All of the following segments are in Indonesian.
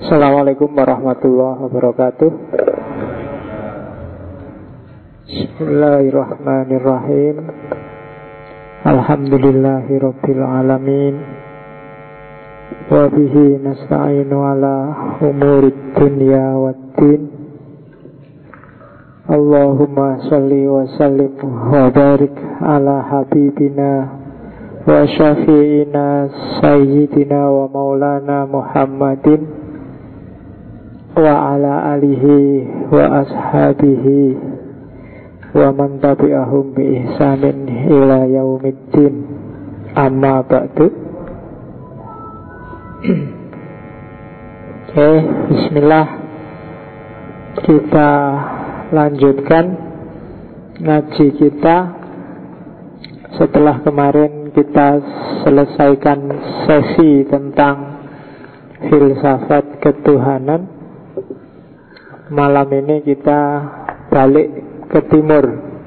Assalamualaikum warahmatullahi wabarakatuh. Bismillahirrahmanirrahim. Alhamdulillahi rabbil alamin. Wa bihi nasta'inu ala umurid dunya waddin. Allahumma salli wa sallim wa barik ala habibina wa syafi'ina sayyidina wa maulana Muhammadin wa ala alihi wa ashabihi wa man tabi'ahum bi ihsanin ila yaumiddin. Amma ba'du. Bismillah. Kita lanjutkan ngaji kita setelah kemarin kita selesaikan sesi tentang filsafat ketuhanan. Malam ini kita balik ke timur.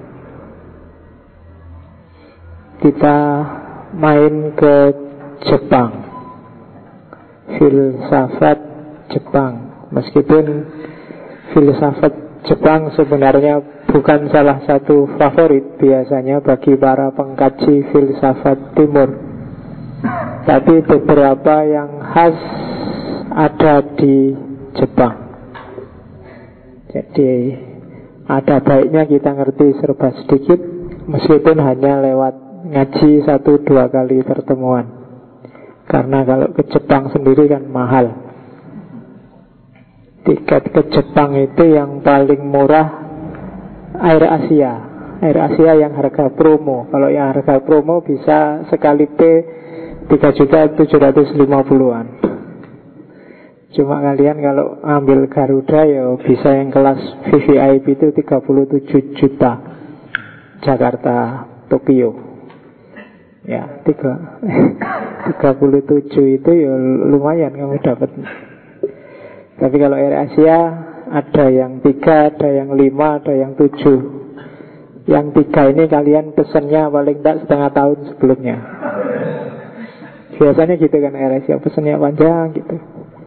Kita main ke Jepang. Filsafat Jepang. Meskipun filsafat Jepang sebenarnya bukan salah satu favorit biasanya bagi para pengkaji filsafat timur, tapi beberapa yang khas ada di Jepang. Jadi ada baiknya kita ngerti serba sedikit, meskipun hanya lewat ngaji 1-2 kali pertemuan. Karena kalau ke Jepang sendiri kan mahal. Tiket ke Jepang itu yang paling murah Air Asia. Air Asia yang harga promo. Kalau yang harga promo bisa sekali P 3.750.000-an. Cuma kalian kalau ambil Garuda ya bisa yang kelas VVIP itu 37 juta. Jakarta Tokyo. Ya, 37 itu ya lumayan kamu dapat. Tapi kalau Air Asia ada yang 3, ada yang 5, ada yang 7. Yang 3 ini kalian pesennya paling tak setengah tahun sebelumnya. Biasanya gitu kan Air Asia, pesennya panjang gitu.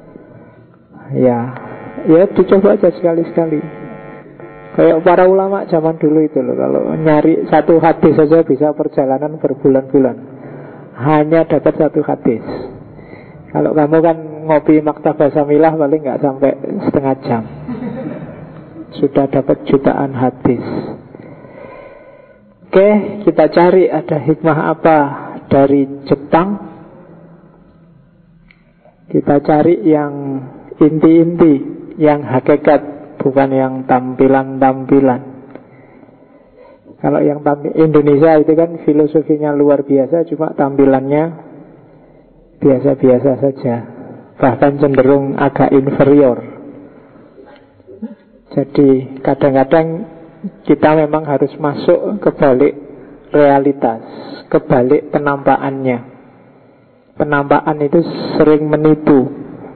Ya dicoba aja sekali-sekali. Kayak para ulama zaman dulu itu loh, kalau nyari satu hadis saja bisa perjalanan berbulan-bulan, hanya dapat satu hadis. Kalau kamu kan ngopi Maktabah Samilah paling nggak sampai setengah jam, sudah dapat jutaan hadis. Oke, kita cari ada hikmah apa dari Jepang. Kita cari yang inti-inti, yang hakikat, bukan yang tampilan-tampilan. Kalau yang Indonesia itu kan filosofinya luar biasa, cuma tampilannya biasa-biasa saja, bahkan cenderung agak inferior. Jadi kadang-kadang kita memang harus masuk ke balik realitas, ke balik penampakannya. Penampakan itu sering menipu.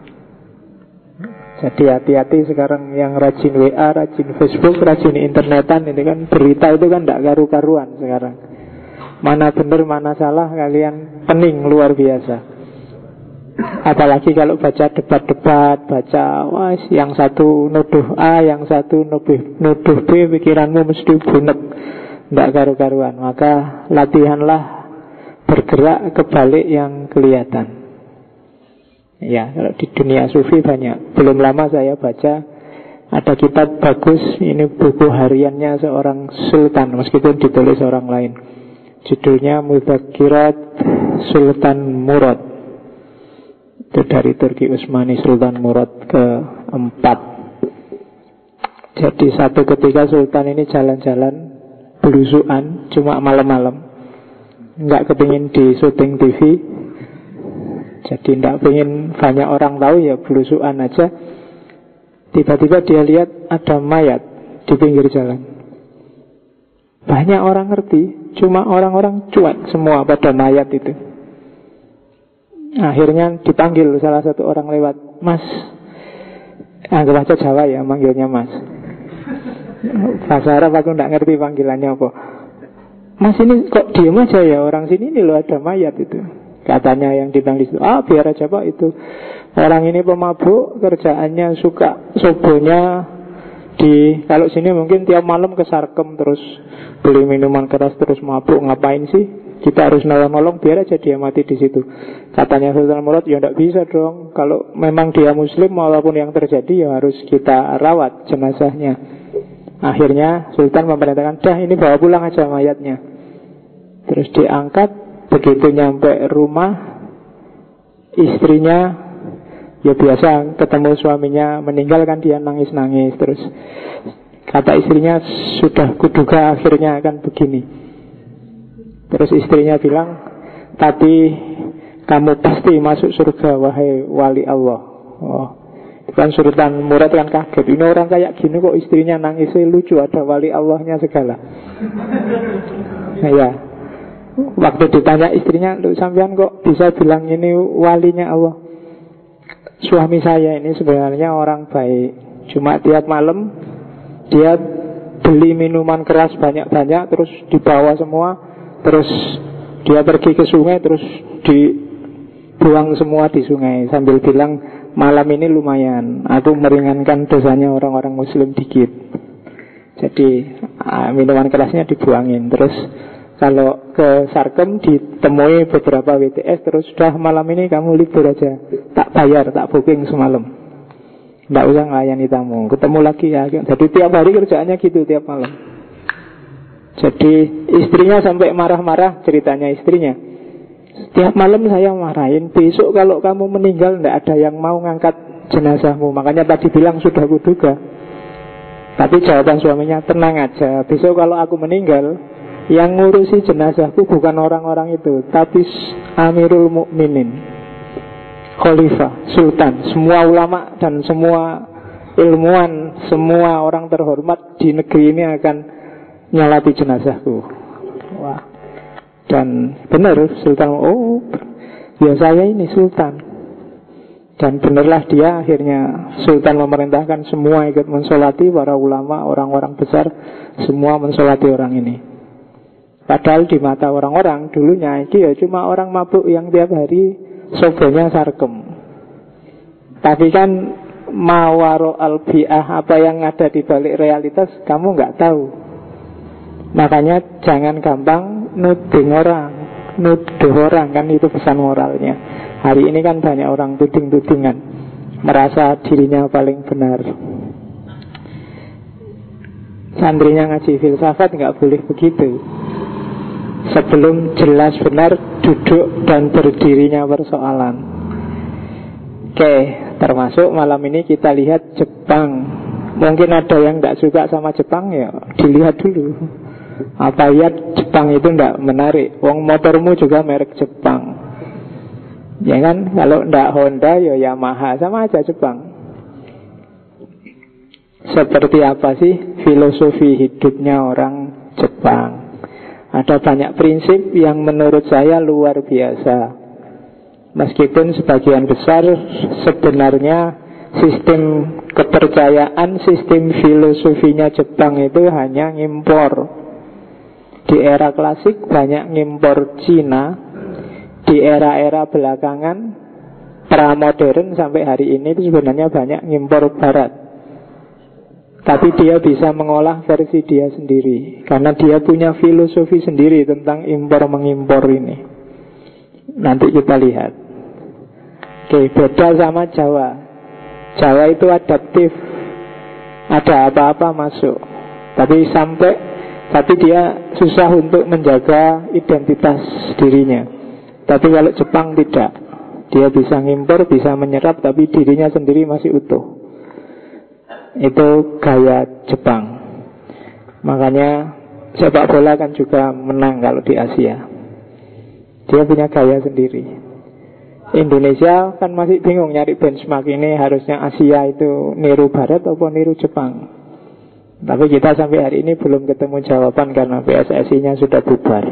Jadi hati-hati sekarang yang rajin WA, rajin Facebook, rajin internetan. Ini kan berita itu kan tidak karu-karuan sekarang. Mana benar, mana salah, kalian pening luar biasa. Apalagi kalau baca debat-debat, baca yang satu nuduh A, yang satu nuduh B, pikiranmu mesti bunek, tidak karu-karuan. Maka latihanlah bergerak ke balik yang kelihatan. Ya, kalau di dunia sufi banyak. Belum lama saya baca ada kitab bagus, ini buku hariannya seorang sultan, meskipun ditulis orang lain. Judulnya Mudzakirat Sultan Murad. Itu dari Turki Utsmani, Sultan Murad ke-4. Jadi satu ketika Sultan ini jalan-jalan belusuan, cuma malam-malam, nggak kepingin di syuting TV. Jadi nggak pengen banyak orang tahu, ya belusuan aja. Tiba-tiba dia lihat ada mayat di pinggir jalan. Banyak orang ngerti, cuma orang-orang cuek semua pada mayat itu. Akhirnya dipanggil salah satu orang lewat. Mas, anggap aja Jawa ya, manggilnya Mas. Bahasa Arab aku nggak ngerti panggilannya apa. Mas ini kok diem aja ya, orang sini ini loh ada mayat itu. Katanya yang ditangis itu, biar aja Pak itu. Orang ini pemabuk, kerjaannya suka sobonya kalau sini mungkin tiap malam ke Sarkem terus beli minuman keras terus mabuk. Ngapain sih? Kita harus nolong-nolong, biar aja dia mati di situ. Katanya Sultan Murad, ya tidak bisa dong. Kalau memang dia muslim, walaupun yang terjadi ya harus kita rawat jenazahnya. Akhirnya Sultan memerintahkan, dah ini bawa pulang aja mayatnya. Terus diangkat. Begitu nyampe rumah, istrinya ya biasa ketemu suaminya meninggal kan, dia nangis-nangis. Terus kata istrinya, sudah kuduga akhirnya akan begini. Terus istrinya bilang, tapi kamu pasti masuk surga wahai wali Allah. Kan Sultan Murad kan kaget, ini orang kayak gini kok istrinya nangisnya lucu, ada wali Allahnya segala. Ya, waktu ditanya istrinya, lu sampean kok bisa bilang ini walinya Allah? Suami saya ini sebenarnya orang baik, cuma tiap malam dia beli minuman keras banyak-banyak, terus dibawa semua, terus dia pergi ke sungai, terus dibuang semua di sungai, sambil bilang, malam ini lumayan, aku meringankan dosanya orang-orang muslim dikit. Jadi minuman kerasnya dibuangin. Terus kalau ke Sarkem ditemui beberapa WTS, terus sudah malam ini kamu libur aja, tak bayar, tak booking semalam, nggak usah ngelayani tamu, ketemu lagi ya. Jadi tiap hari kerjaannya gitu, tiap malam. Jadi istrinya sampai marah-marah, ceritanya istrinya, setiap malam saya marahin, besok kalau kamu meninggal tidak ada yang mau ngangkat jenazahmu. Makanya tadi bilang sudah kuduga. Tapi jawaban suaminya, tenang aja, besok kalau aku meninggal, yang ngurusi jenazahku bukan orang-orang itu, tapi Amirul Mukminin, Khalifah, Sultan, semua ulama dan semua ilmuwan, semua orang terhormat di negeri ini akan nyolati jenazahku. Wah. Dan benar Sultan, ya saya ini Sultan. Dan benarlah dia, akhirnya Sultan memerintahkan semua ikut mensolati, para ulama, orang-orang besar, semua mensolati orang ini. Padahal di mata orang-orang dulunya ini ya cuma orang mabuk yang tiap hari sobonya Sarkem. Tapi kan mawaro al-bi'ah, apa yang ada di balik realitas kamu nggak tahu. Makanya jangan gampang nuduh orang, kan itu pesan moralnya. Hari ini kan banyak orang tuding-tudingan, merasa dirinya paling benar. Santrinya ngaji filsafat nggak boleh begitu. Sebelum jelas benar, duduk dan berdirinya persoalan. Oke, termasuk malam ini kita lihat Jepang. Mungkin ada yang tidak suka sama Jepang, ya dilihat dulu. Apa ya Jepang itu tidak menarik? Wong motormu juga merek Jepang, ya kan? Kalau tidak Honda ya Yamaha, sama aja Jepang. Seperti apa sih filosofi hidupnya orang Jepang? Ada banyak prinsip yang menurut saya luar biasa. Meskipun sebagian besar sebenarnya sistem kepercayaan, sistem filosofinya Jepang itu hanya ngimpor. Di era klasik banyak ngimpor Cina. Di era-era belakangan pramodern sampai hari ini itu sebenarnya banyak ngimpor Barat. Tapi dia bisa mengolah versi dia sendiri, karena dia punya filosofi sendiri tentang impor-mengimpor ini. Nanti kita lihat. Oke, beda sama Jawa. Jawa itu adaptif, ada apa-apa masuk. Tapi dia susah untuk menjaga identitas dirinya. Tapi kalau Jepang tidak, dia bisa ngimpor, bisa menyerap, tapi dirinya sendiri masih utuh. Itu gaya Jepang. Makanya sepak bola kan juga menang kalau di Asia. Dia punya gaya sendiri. Indonesia kan masih bingung nyari benchmark ini, harusnya Asia itu niru Barat atau niru Jepang. Tapi kita sampai hari ini belum ketemu jawaban, karena PSSI-nya sudah bubar.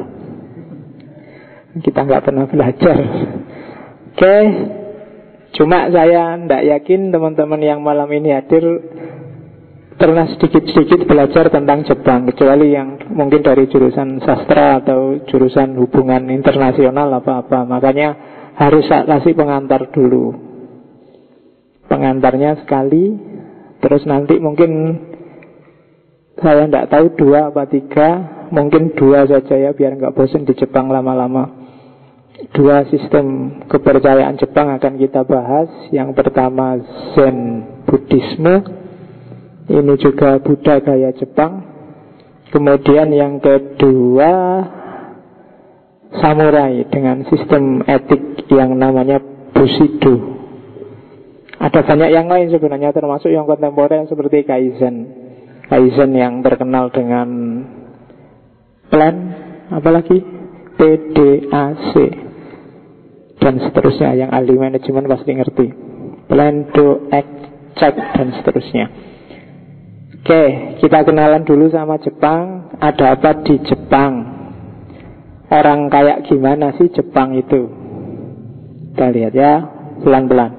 Kita nggak pernah belajar. Oke. Cuma saya tidak yakin teman-teman yang malam ini hadir pernah sedikit-sedikit belajar tentang Jepang, kecuali yang mungkin dari jurusan sastra atau jurusan hubungan internasional apa-apa. Makanya harus kasih pengantar dulu. Pengantarnya sekali, terus nanti mungkin saya tidak tahu 2 apa 3, mungkin 2 saja ya, biar nggak bosan di Jepang lama-lama. 2 sistem kepercayaan Jepang akan kita bahas. Yang pertama Zen Buddhisme, ini juga Buddha gaya Jepang. Kemudian yang kedua samurai dengan sistem etik yang namanya Bushido. Ada banyak yang lain sebenarnya, termasuk yang kontemporer seperti Kaizen. Kaizen yang terkenal dengan plan, apalagi PDAC dan seterusnya. Yang ahli manajemen pasti ngerti. Plan, do, act, check dan seterusnya. Oke, kita kenalan dulu sama Jepang. Ada apa di Jepang? Orang kayak gimana sih Jepang itu? Kita lihat ya, pelan-pelan.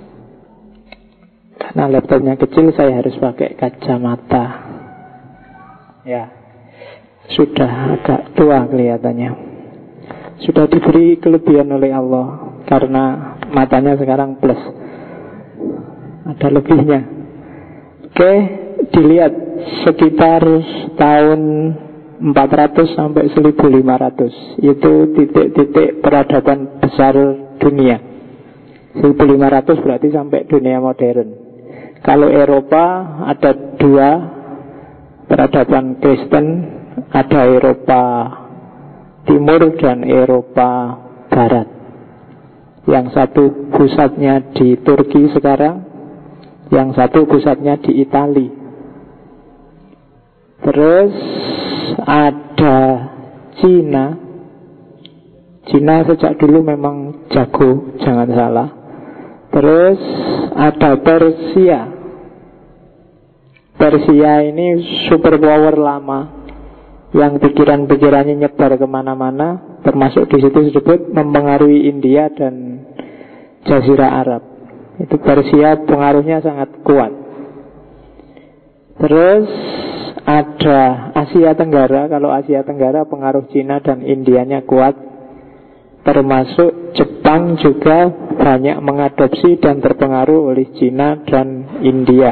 Karena laptopnya kecil, saya harus pakai kacamata. Ya, sudah agak tua kelihatannya. Sudah diberi kelebihan oleh Allah, karena matanya sekarang plus. Ada lebihnya. Oke, dilihat sekitar tahun 400 sampai 1500. Itu titik-titik peradaban besar dunia. 1500 berarti sampai dunia modern. Kalau Eropa ada 2 peradaban Kristen, ada Eropa Timur dan Eropa Barat. Yang satu pusatnya di Turki sekarang, yang satu pusatnya di Italia. Terus ada Cina. Cina sejak dulu memang jago, jangan salah. Terus ada Persia. Persia ini superpower lama yang pikiran-pikirannya nyebar kemana-mana, termasuk di situ disebut mempengaruhi India dan Jazirah Arab. Itu Persia pengaruhnya sangat kuat. Terus ada Asia Tenggara. Kalau Asia Tenggara pengaruh Cina dan Indianya kuat, termasuk Jepang juga banyak mengadopsi dan terpengaruh oleh Cina dan India.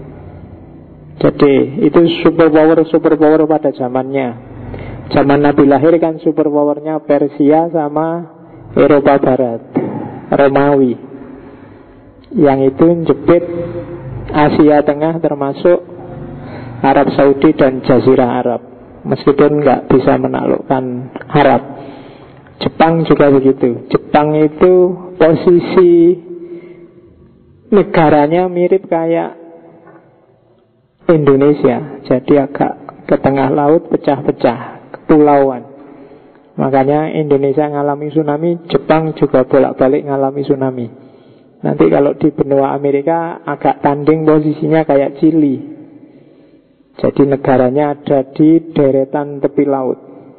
Jadi itu superpower pada zamannya. Zaman Nabi lahir kan superpowernya Persia sama Eropa Barat, Romawi. Yang itu jepit Asia Tengah termasuk Arab Saudi dan Jazirah Arab, meskipun nggak bisa menaklukkan Arab. Jepang juga begitu. Jepang itu posisi negaranya mirip kayak Indonesia, jadi agak ke tengah laut, pecah-pecah, kepulauan. Makanya Indonesia ngalami tsunami, Jepang juga bolak-balik ngalami tsunami. Nanti kalau di benua Amerika agak tanding posisinya kayak Chili. Jadi negaranya ada di deretan tepi laut.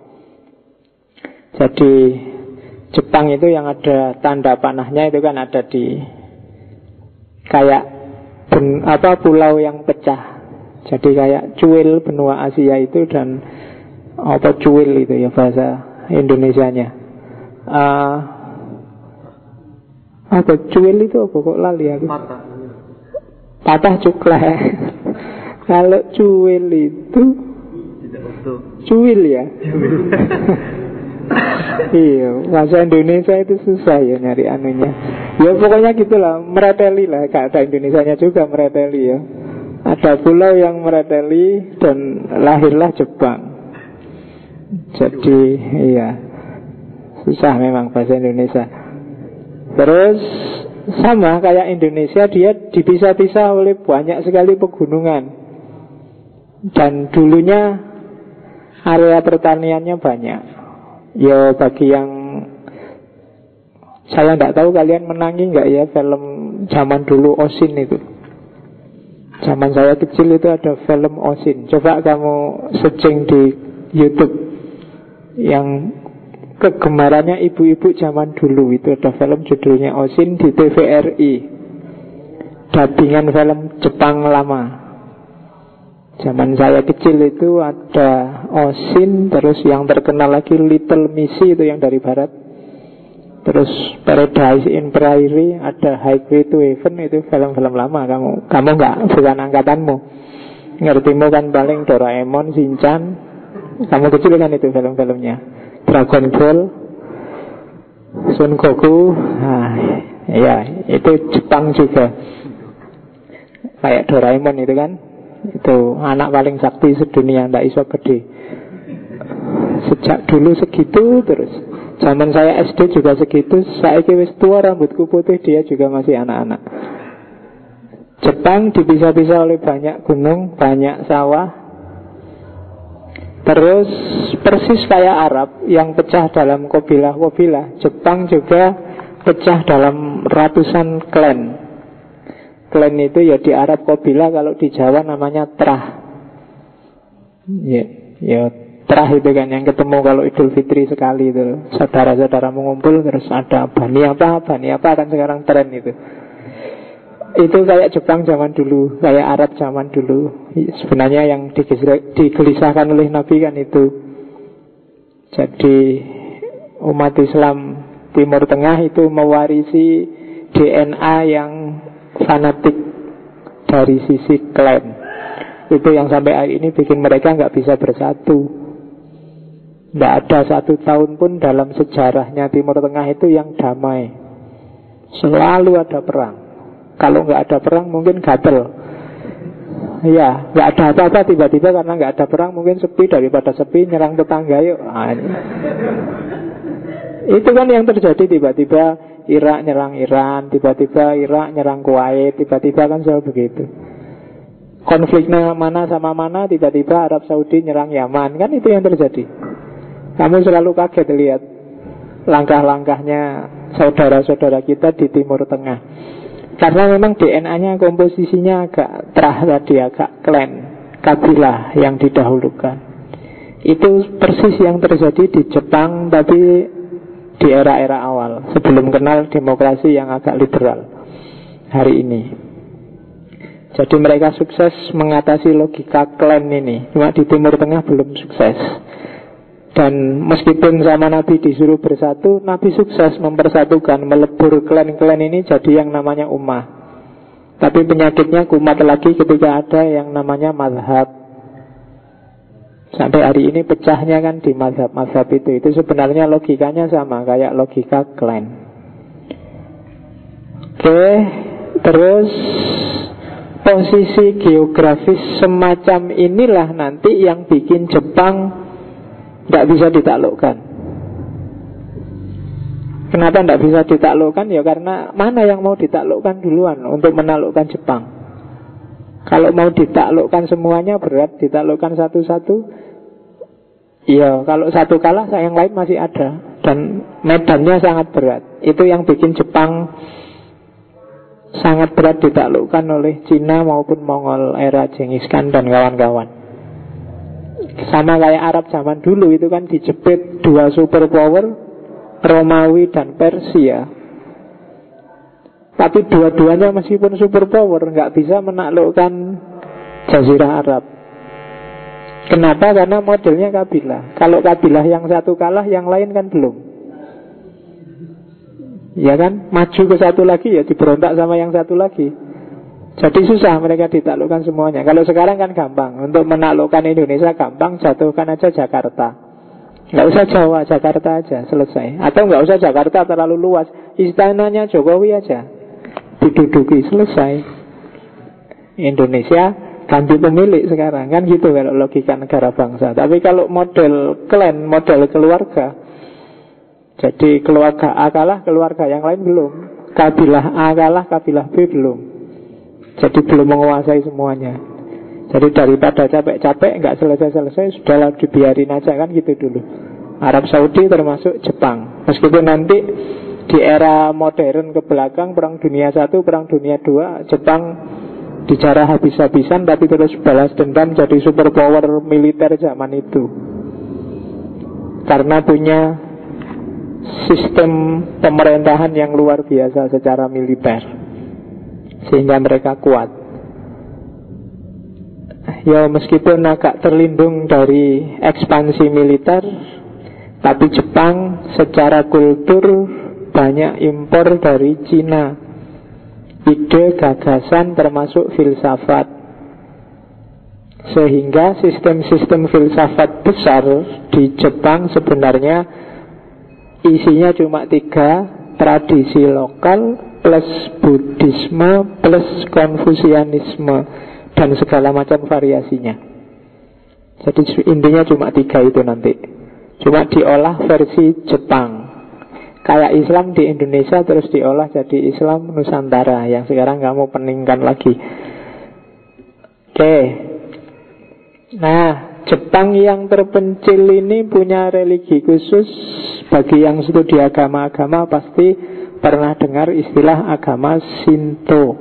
Jadi Jepang itu yang ada tanda panahnya itu kan ada di kayak pulau yang pecah. Jadi kayak cuil benua Asia itu dan apa cuil itu ya bahasa Indonesianya. Apa cuil itu apa kok lali aku? Patah cuklek. Kalau cuil itu cuil ya. Iya, bahasa Indonesia itu susah ya nyari anunya. Ya pokoknya gitulah, mereteli lah. Gak ada Indonesianya juga mereteli ya. Ada pulau yang mereteli dan lahirlah Jepang. Jadi iya, susah memang bahasa Indonesia. Terus sama kayak Indonesia, dia dipisah-pisah oleh banyak sekali pegunungan. Dan dulunya area pertaniannya banyak. Ya bagi yang saya tidak tahu kalian menangi nggak ya film zaman dulu Osin itu. Zaman saya kecil itu ada film Osin. Coba kamu searching di YouTube. Yang kegemarannya ibu-ibu zaman dulu itu ada film judulnya Osin di TVRI. Dubbingan film Jepang lama. Zaman saya kecil itu ada Osin, terus yang terkenal lagi Little Missy itu yang dari barat. Terus Paradise in Prairie, ada Highway to Heaven, itu film-film lama. Kamu nggak, bukan angkatanmu. Ngertimu kan paling Doraemon, Shinchan. Kamu kecil kan itu film-filmnya. Dragon Ball, Son Goku. Nah, ya itu Jepang juga. Kayak Doraemon itu kan, itu anak paling sakti sedunia, ndak iso gede. Sejak dulu segitu terus. Zaman saya SD juga segitu. Saya wis tua, rambutku putih, dia juga masih anak-anak. Jepang dipisah-pisah oleh banyak gunung, banyak sawah. Terus persis kayak Arab yang pecah dalam kabilah-kabilah, Jepang juga pecah dalam ratusan klan. Klan itu ya di Arab kabilah, kalau di Jawa namanya trah. Ya Terah itu kan yang ketemu kalau Idul Fitri sekali itu. Saudara-saudara mengumpul, terus ada bani apa kan sekarang tren itu. Itu kayak Jepang zaman dulu, kayak Arab zaman dulu. Sebenarnya yang digelisahkan oleh Nabi kan itu. Jadi umat Islam Timur Tengah itu mewarisi DNA yang fanatik dari sisi klan. Itu yang sampai hari ini bikin mereka nggak bisa bersatu. Tidak ada satu tahun pun dalam sejarahnya Timur Tengah itu yang damai. Selalu ada perang. Kalau nggak ada perang mungkin gatel. Ya, nggak ada apa-apa, tiba-tiba karena nggak ada perang mungkin sepi, daripada sepi nyerang tetangga yuk. Nah, itu kan yang terjadi. Tiba-tiba Irak nyerang Iran, tiba-tiba Irak nyerang Kuwait, tiba-tiba kan selalu begitu. Konfliknya mana sama mana, tiba-tiba Arab Saudi nyerang Yaman. Kan itu yang terjadi. Kamu selalu kaget lihat langkah-langkahnya saudara-saudara kita di Timur Tengah. Karena memang DNA-nya komposisinya agak terah tadi, agak klan, kabilah yang didahulukan. Itu persis yang terjadi di Jepang, tapi di era-era awal, sebelum kenal demokrasi yang agak liberal hari ini. Jadi mereka sukses mengatasi logika klan ini. Cuma di Timur Tengah belum sukses. Dan meskipun sama Nabi disuruh bersatu, Nabi sukses mempersatukan, melebur klan-klan ini jadi yang namanya ummah. Tapi penyakitnya kumat lagi ketika ada yang namanya mazhab. Sampai hari ini pecahnya kan di mazhab-mazhab itu. Itu sebenarnya logikanya sama, kayak logika klan. Oke, terus posisi geografis semacam inilah nanti yang bikin Jepang tidak bisa ditaklukkan. Kenapa tidak bisa ditaklukkan? Ya karena mana yang mau ditaklukkan duluan untuk menaklukkan Jepang. Kalau mau ditaklukkan semuanya berat, ditaklukkan satu-satu. Ya kalau satu kalah, yang lain masih ada. Dan medannya sangat berat. Itu yang bikin Jepang sangat berat ditaklukkan oleh Cina maupun Mongol era Genghis Khan dan kawan-kawan. Sama kayak Arab zaman dulu itu kan dijepit dua superpower, Romawi dan Persia. Tapi dua-duanya meskipun superpower nggak bisa menaklukkan Jazirah Arab. Kenapa? Karena modelnya kabilah. Kalau kabilah yang satu kalah, yang lain kan belum. Ya kan, maju ke satu lagi ya diberontak sama yang satu lagi. Jadi susah mereka ditaklukkan semuanya. Kalau sekarang kan gampang. Untuk menaklukkan Indonesia gampang, jatuhkan aja Jakarta. Nggak usah Jawa, Jakarta aja, selesai. Atau nggak usah Jakarta terlalu luas, istananya Jokowi aja diduduki, selesai. Indonesia ganti pemilik sekarang. Kan gitu kalau logika negara bangsa. Tapi kalau model klan, model keluarga, jadi keluarga A kalah, keluarga yang lain belum. Kabilah A kalah, kabilah B belum. Jadi belum menguasai semuanya. Jadi daripada capek-capek nggak selesai-selesai, sudahlah dibiarin aja, kan gitu dulu. Arab Saudi termasuk Jepang. Meskipun nanti di era modern ke belakang, Perang Dunia I, Perang Dunia II, Jepang dijarah habis-habisan, tapi terus balas dendam jadi superpower militer zaman itu. Karena punya sistem pemerintahan yang luar biasa secara militer, sehingga mereka kuat. Ya meskipun agak terlindung dari ekspansi militer, tapi Jepang secara kultur banyak impor dari Cina. Ide, gagasan termasuk filsafat. Sehingga sistem-sistem filsafat besar di Jepang sebenarnya isinya cuma 3: tradisi lokal plus Buddhisme plus Konfusianisme dan segala macam variasinya. Jadi intinya cuma 3 itu nanti. Cuma diolah versi Jepang. Kayak Islam di Indonesia terus diolah jadi Islam Nusantara yang sekarang kamu peningkan lagi. Oke. Nah, Jepang yang terpencil ini punya religi khusus. Bagi yang studi agama-agama pasti pernah dengar istilah agama Shinto.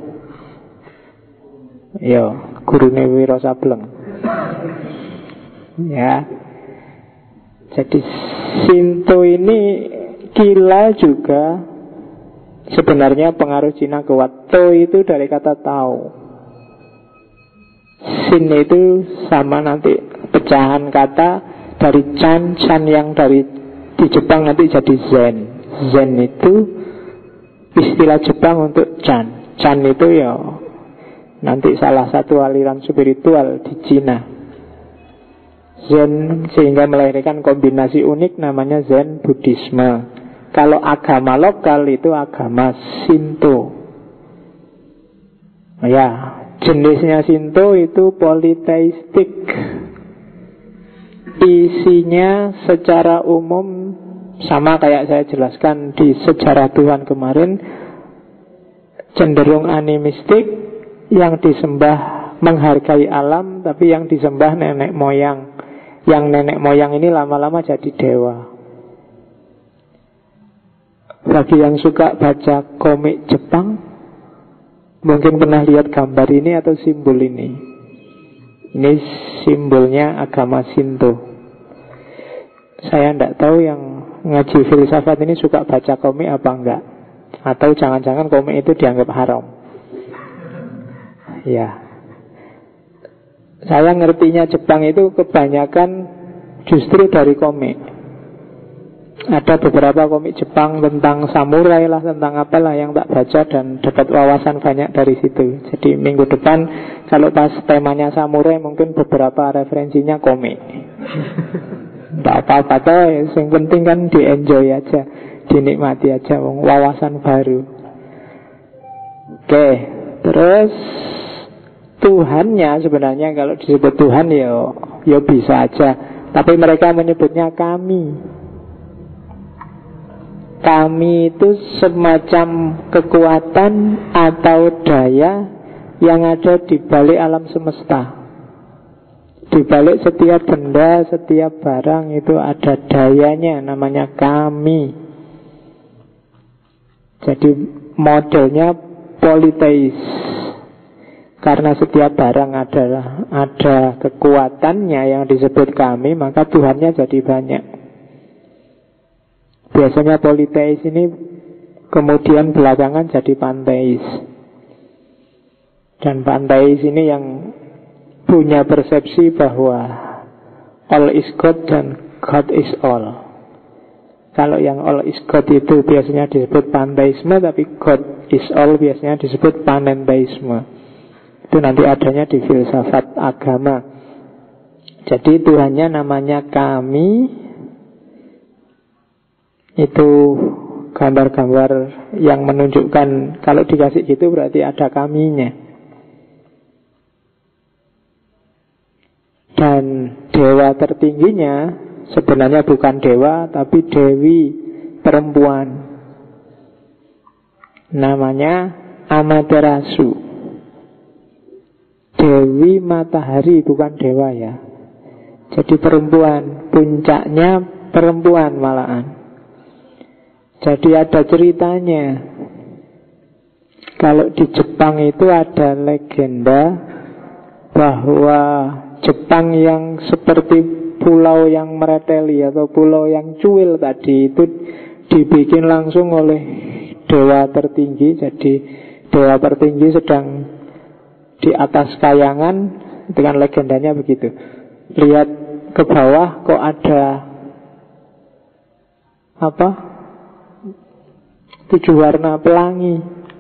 Yo, gurune Wiro Sableng. Ya. Jadi Shinto ini kila juga sebenarnya pengaruh Cina kuat. To itu dari kata tao. Shin itu sama nanti pecahan kata dari Chan. Chan yang dari di Jepang nanti jadi Zen. Zen itu istilah Jepang untuk Chan. Chan itu ya nanti salah satu aliran spiritual di Cina. Zen sehingga melahirkan kombinasi unik namanya Zen Buddhisme. Kalau agama lokal itu agama Shinto. Ya, jenisnya Shinto itu politeistik. Isinya secara umum sama kayak saya jelaskan di sejarah Tuhan kemarin, cenderung animistik, yang disembah menghargai alam, tapi yang disembah nenek moyang. Yang nenek moyang ini lama-lama jadi dewa. Bagi yang suka baca komik Jepang, mungkin pernah lihat gambar ini atau simbol ini. Ini simbolnya agama Shinto. Saya tidak tahu yang ngaji filsafat ini suka baca komik apa enggak. Atau jangan-jangan komik itu dianggap haram. Ya. Saya ngertinya Jepang itu kebanyakan justru dari komik. Ada beberapa komik Jepang tentang samurai lah, tentang apalah yang tak baca dan dapat wawasan banyak dari situ. Jadi minggu depan kalau pas temanya samurai mungkin beberapa referensinya komik. Tidak apa-apa toh, yang penting kan di-enjoy aja, dinikmati aja, wawasan baru. Oke, terus Tuhannya sebenarnya kalau disebut Tuhan ya bisa aja, tapi mereka menyebutnya kami. Kami itu semacam kekuatan atau daya yang ada di balik alam semesta. Di balik setiap benda, setiap barang itu ada dayanya, namanya kami. Jadi modelnya politeis. Karena setiap barang ada kekuatannya yang disebut kami, maka Tuhannya jadi banyak. Biasanya politeis ini kemudian belakangan jadi panteis. Dan panteis ini yang punya persepsi bahwa all is God dan God is all. Kalau yang all is God itu biasanya disebut panteisme, tapi God is all biasanya disebut panenteisme. Itu nanti adanya di filsafat agama. Jadi Tuhannya namanya kami. Itu gambar-gambar yang menunjukkan kalau dikasih gitu berarti ada kaminya. Dan dewa tertingginya sebenarnya bukan dewa, tapi dewi perempuan. Namanya Amaterasu. Dewi matahari, bukan dewa ya. Jadi perempuan, puncaknya perempuan malahan. Jadi ada ceritanya. Kalau di Jepang itu ada legenda bahwa Jepang yang seperti pulau yang mereteli atau pulau yang cuil tadi itu dibikin langsung oleh dewa tertinggi. Jadi dewa tertinggi sedang di atas kayangan, Itu kan legendanya begitu. Lihat ke bawah kok ada apa? 7 warna pelangi.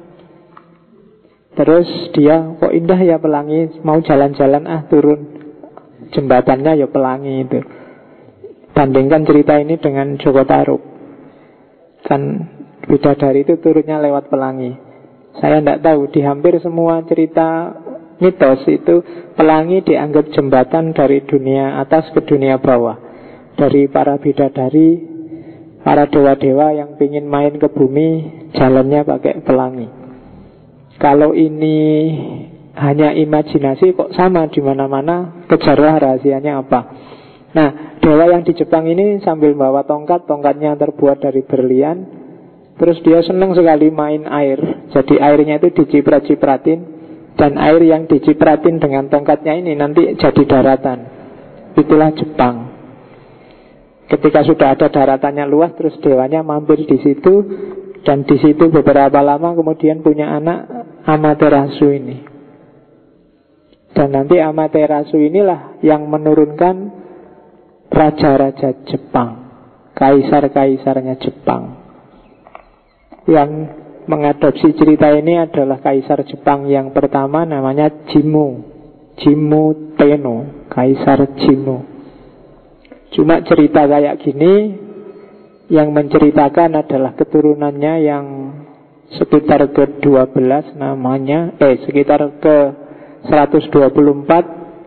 Terus dia, kok indah ya pelangi, mau jalan-jalan turun. Jembatannya ya pelangi itu. Bandingkan cerita ini dengan Joko Tarub. Kan bidadari itu turunnya lewat pelangi. Saya tidak tahu, di hampir semua cerita mitos itu pelangi dianggap jembatan dari dunia atas ke dunia bawah. Dari para bidadari, para dewa-dewa yang ingin main ke bumi, jalannya pakai pelangi. Kalau ini hanya imajinasi kok sama di mana-mana, kejarlah rahasianya apa. Nah, dewa yang di Jepang ini sambil bawa tongkat, tongkatnya terbuat dari berlian. Terus dia senang sekali main air. Jadi airnya itu diciprat-cipratin, dan air yang dicipratin dengan tongkatnya ini nanti jadi daratan. Itulah Jepang. Ketika sudah ada daratannya luas, terus dewanya mampir di situ, dan di situ beberapa lama kemudian punya anak Amaterasu ini. Dan nanti Amaterasu inilah yang menurunkan raja-raja Jepang, kaisar-kaisarnya Jepang. Yang mengadopsi cerita ini adalah kaisar Jepang yang pertama, namanya Jimmu Tenno, Kaisar Jimmu. Cuma cerita kayak gini yang menceritakan adalah keturunannya yang sekitar ke-12 namanya, sekitar ke-124,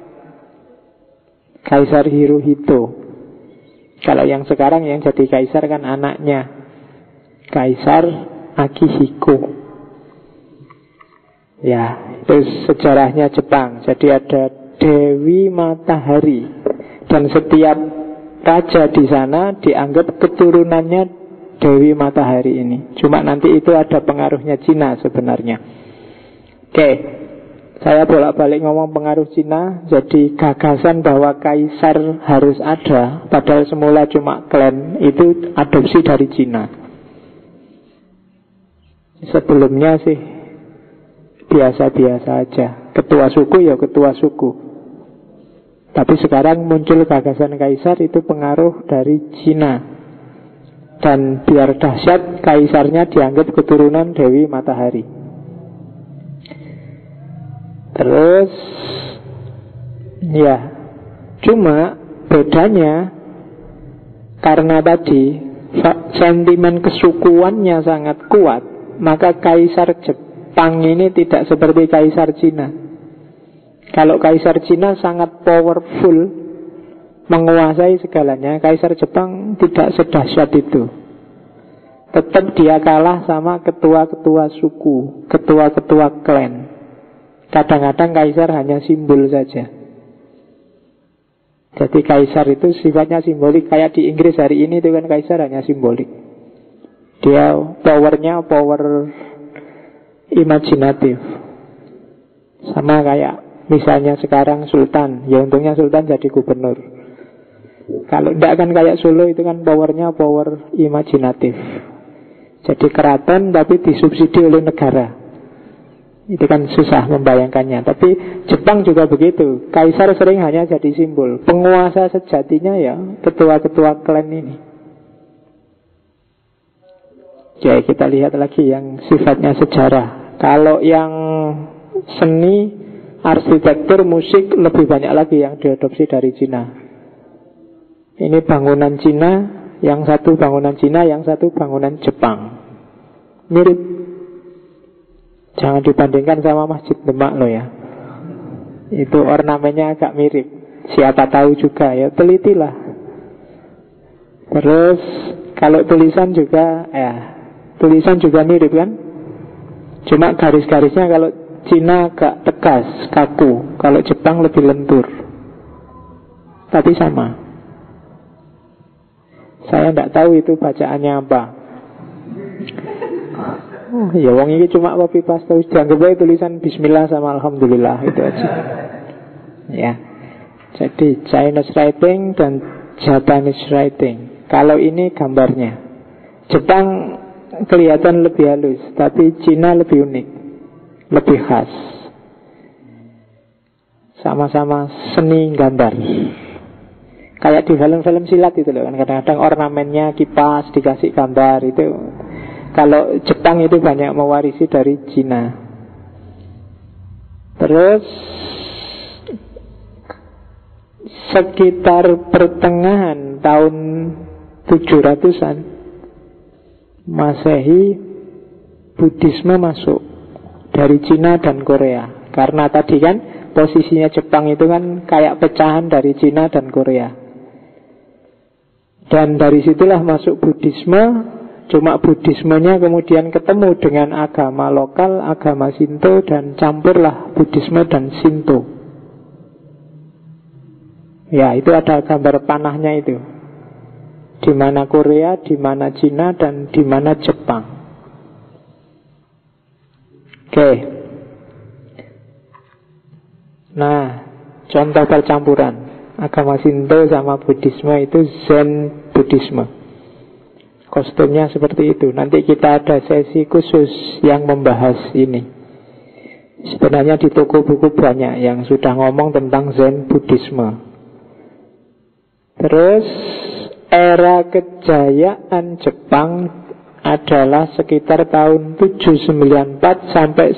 Kaisar Hirohito. Kalau yang sekarang yang jadi kaisar kan anaknya, Kaisar Akihiko. Ya, itu sejarahnya Jepang. Jadi ada Dewi Matahari, dan setiap raja di sana dianggap keturunannya Dewi Matahari ini. Cuma nanti itu ada pengaruhnya Cina sebenarnya. Oke, saya bolak-balik ngomong pengaruh Cina. Jadi gagasan bahwa kaisar harus ada, padahal semula cuma klan, itu adopsi dari Cina. Sebelumnya sih biasa-biasa aja. Ketua suku ya ketua suku. Tapi sekarang muncul gagasan kaisar, itu pengaruh dari Cina. Dan biar dahsyat, kaisarnya dianggap keturunan Dewi Matahari. Terus ya, cuma bedanya karena tadi sentimen kesukuannya sangat kuat, maka kaisar Jepang ini tidak seperti kaisar Cina. Kalau kaisar Cina sangat powerful, menguasai segalanya, kaisar Jepang tidak sedahsyat itu. Tetap dia kalah sama ketua-ketua suku, ketua-ketua klan. Kadang-kadang kaisar hanya simbol saja. Jadi kaisar itu sifatnya simbolik. Kayak di Inggris hari ini itu kan kaisar hanya simbolik. Dia powernya power imajinatif. Sama kayak misalnya sekarang sultan. Ya untungnya sultan jadi gubernur. Kalau tidak kan kayak Solo, itu kan powernya power imajinatif. Jadi keraton tapi disubsidi oleh negara. Itu kan susah membayangkannya. Tapi Jepang juga begitu. Kaisar sering hanya jadi simbol. Penguasa sejatinya ya ketua-ketua klan ini. Oke, kita lihat lagi yang sifatnya sejarah. Kalau yang seni, arsitektur, musik, lebih banyak lagi yang diadopsi dari Cina. Ini bangunan Cina, yang satu bangunan Cina, yang satu bangunan Jepang. Mirip. Jangan dibandingkan sama Masjid Demak loh ya. Itu ornamennya agak mirip. Siapa tahu juga ya, telitilah. Terus kalau tulisan juga tulisan juga mirip kan. Cuma garis-garisnya kalau Cina agak tegas, kaku. Kalau Jepang lebih lentur. Tapi sama. Saya tidak tahu itu bacaannya apa. Ya wong ini cuma copy paste, dianggap aja tulisan Bismillah sama Alhamdulillah, itu aja. Ya. Jadi Chinese writing dan Japanese writing. Kalau ini gambarnya. Jepang kelihatan lebih halus, tapi Cina lebih unik, lebih khas. sama-sama seni gambar. Kayak di film-film silat itu loh kan, kadang-kadang ornamennya kipas dikasih gambar itu. Kalau Jepang itu banyak mewarisi dari Cina. Terus sekitar pertengahan tahun 700-an Masehi, Buddhisme masuk dari Cina dan Korea. Karena tadi kan posisinya Jepang itu kan kayak pecahan dari Cina dan Korea. Dan dari situlah masuk Buddhisme. Cuma Buddhismenya kemudian ketemu dengan agama lokal, agama Shinto, dan campurlah Buddhisme dan Shinto. Ya, itu ada gambar panahnya itu. Di mana Korea, di mana Cina, dan di mana Jepang. Oke. Nah, contoh percampuran agama Shinto sama Buddhisme itu Zen Buddhisme. Kostumnya seperti itu. Nanti kita ada sesi khusus yang membahas ini. Sebenarnya di toko buku banyak yang sudah ngomong tentang Zen Buddhisme. Terus era kejayaan Jepang adalah sekitar tahun 794 sampai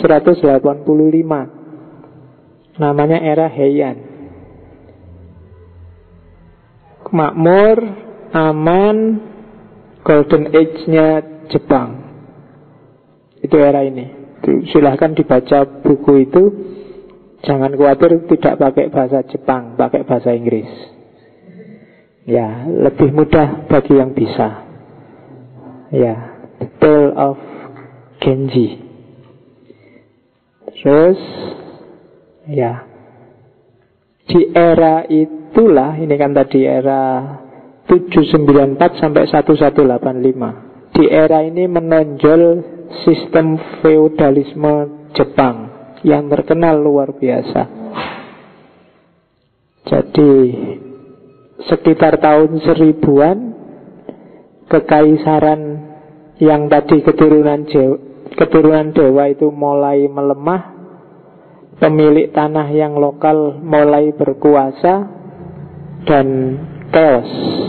1185. Namanya era Heian. Makmur, aman, Golden Age-nya Jepang. Itu era ini. Silahkan dibaca buku itu. Jangan khawatir tidak pakai bahasa Jepang, pakai bahasa Inggris. Ya, lebih mudah bagi yang bisa. Ya, The Tale of Genji. Terus ya, di era itulah, ini kan tadi era 794 sampai 1185. Di era ini menonjol sistem feodalisme Jepang yang terkenal luar biasa. Jadi sekitar tahun 1000-an kekaisaran yang tadi keturunan dewa itu mulai melemah. Pemilik tanah yang lokal mulai berkuasa dan chaos.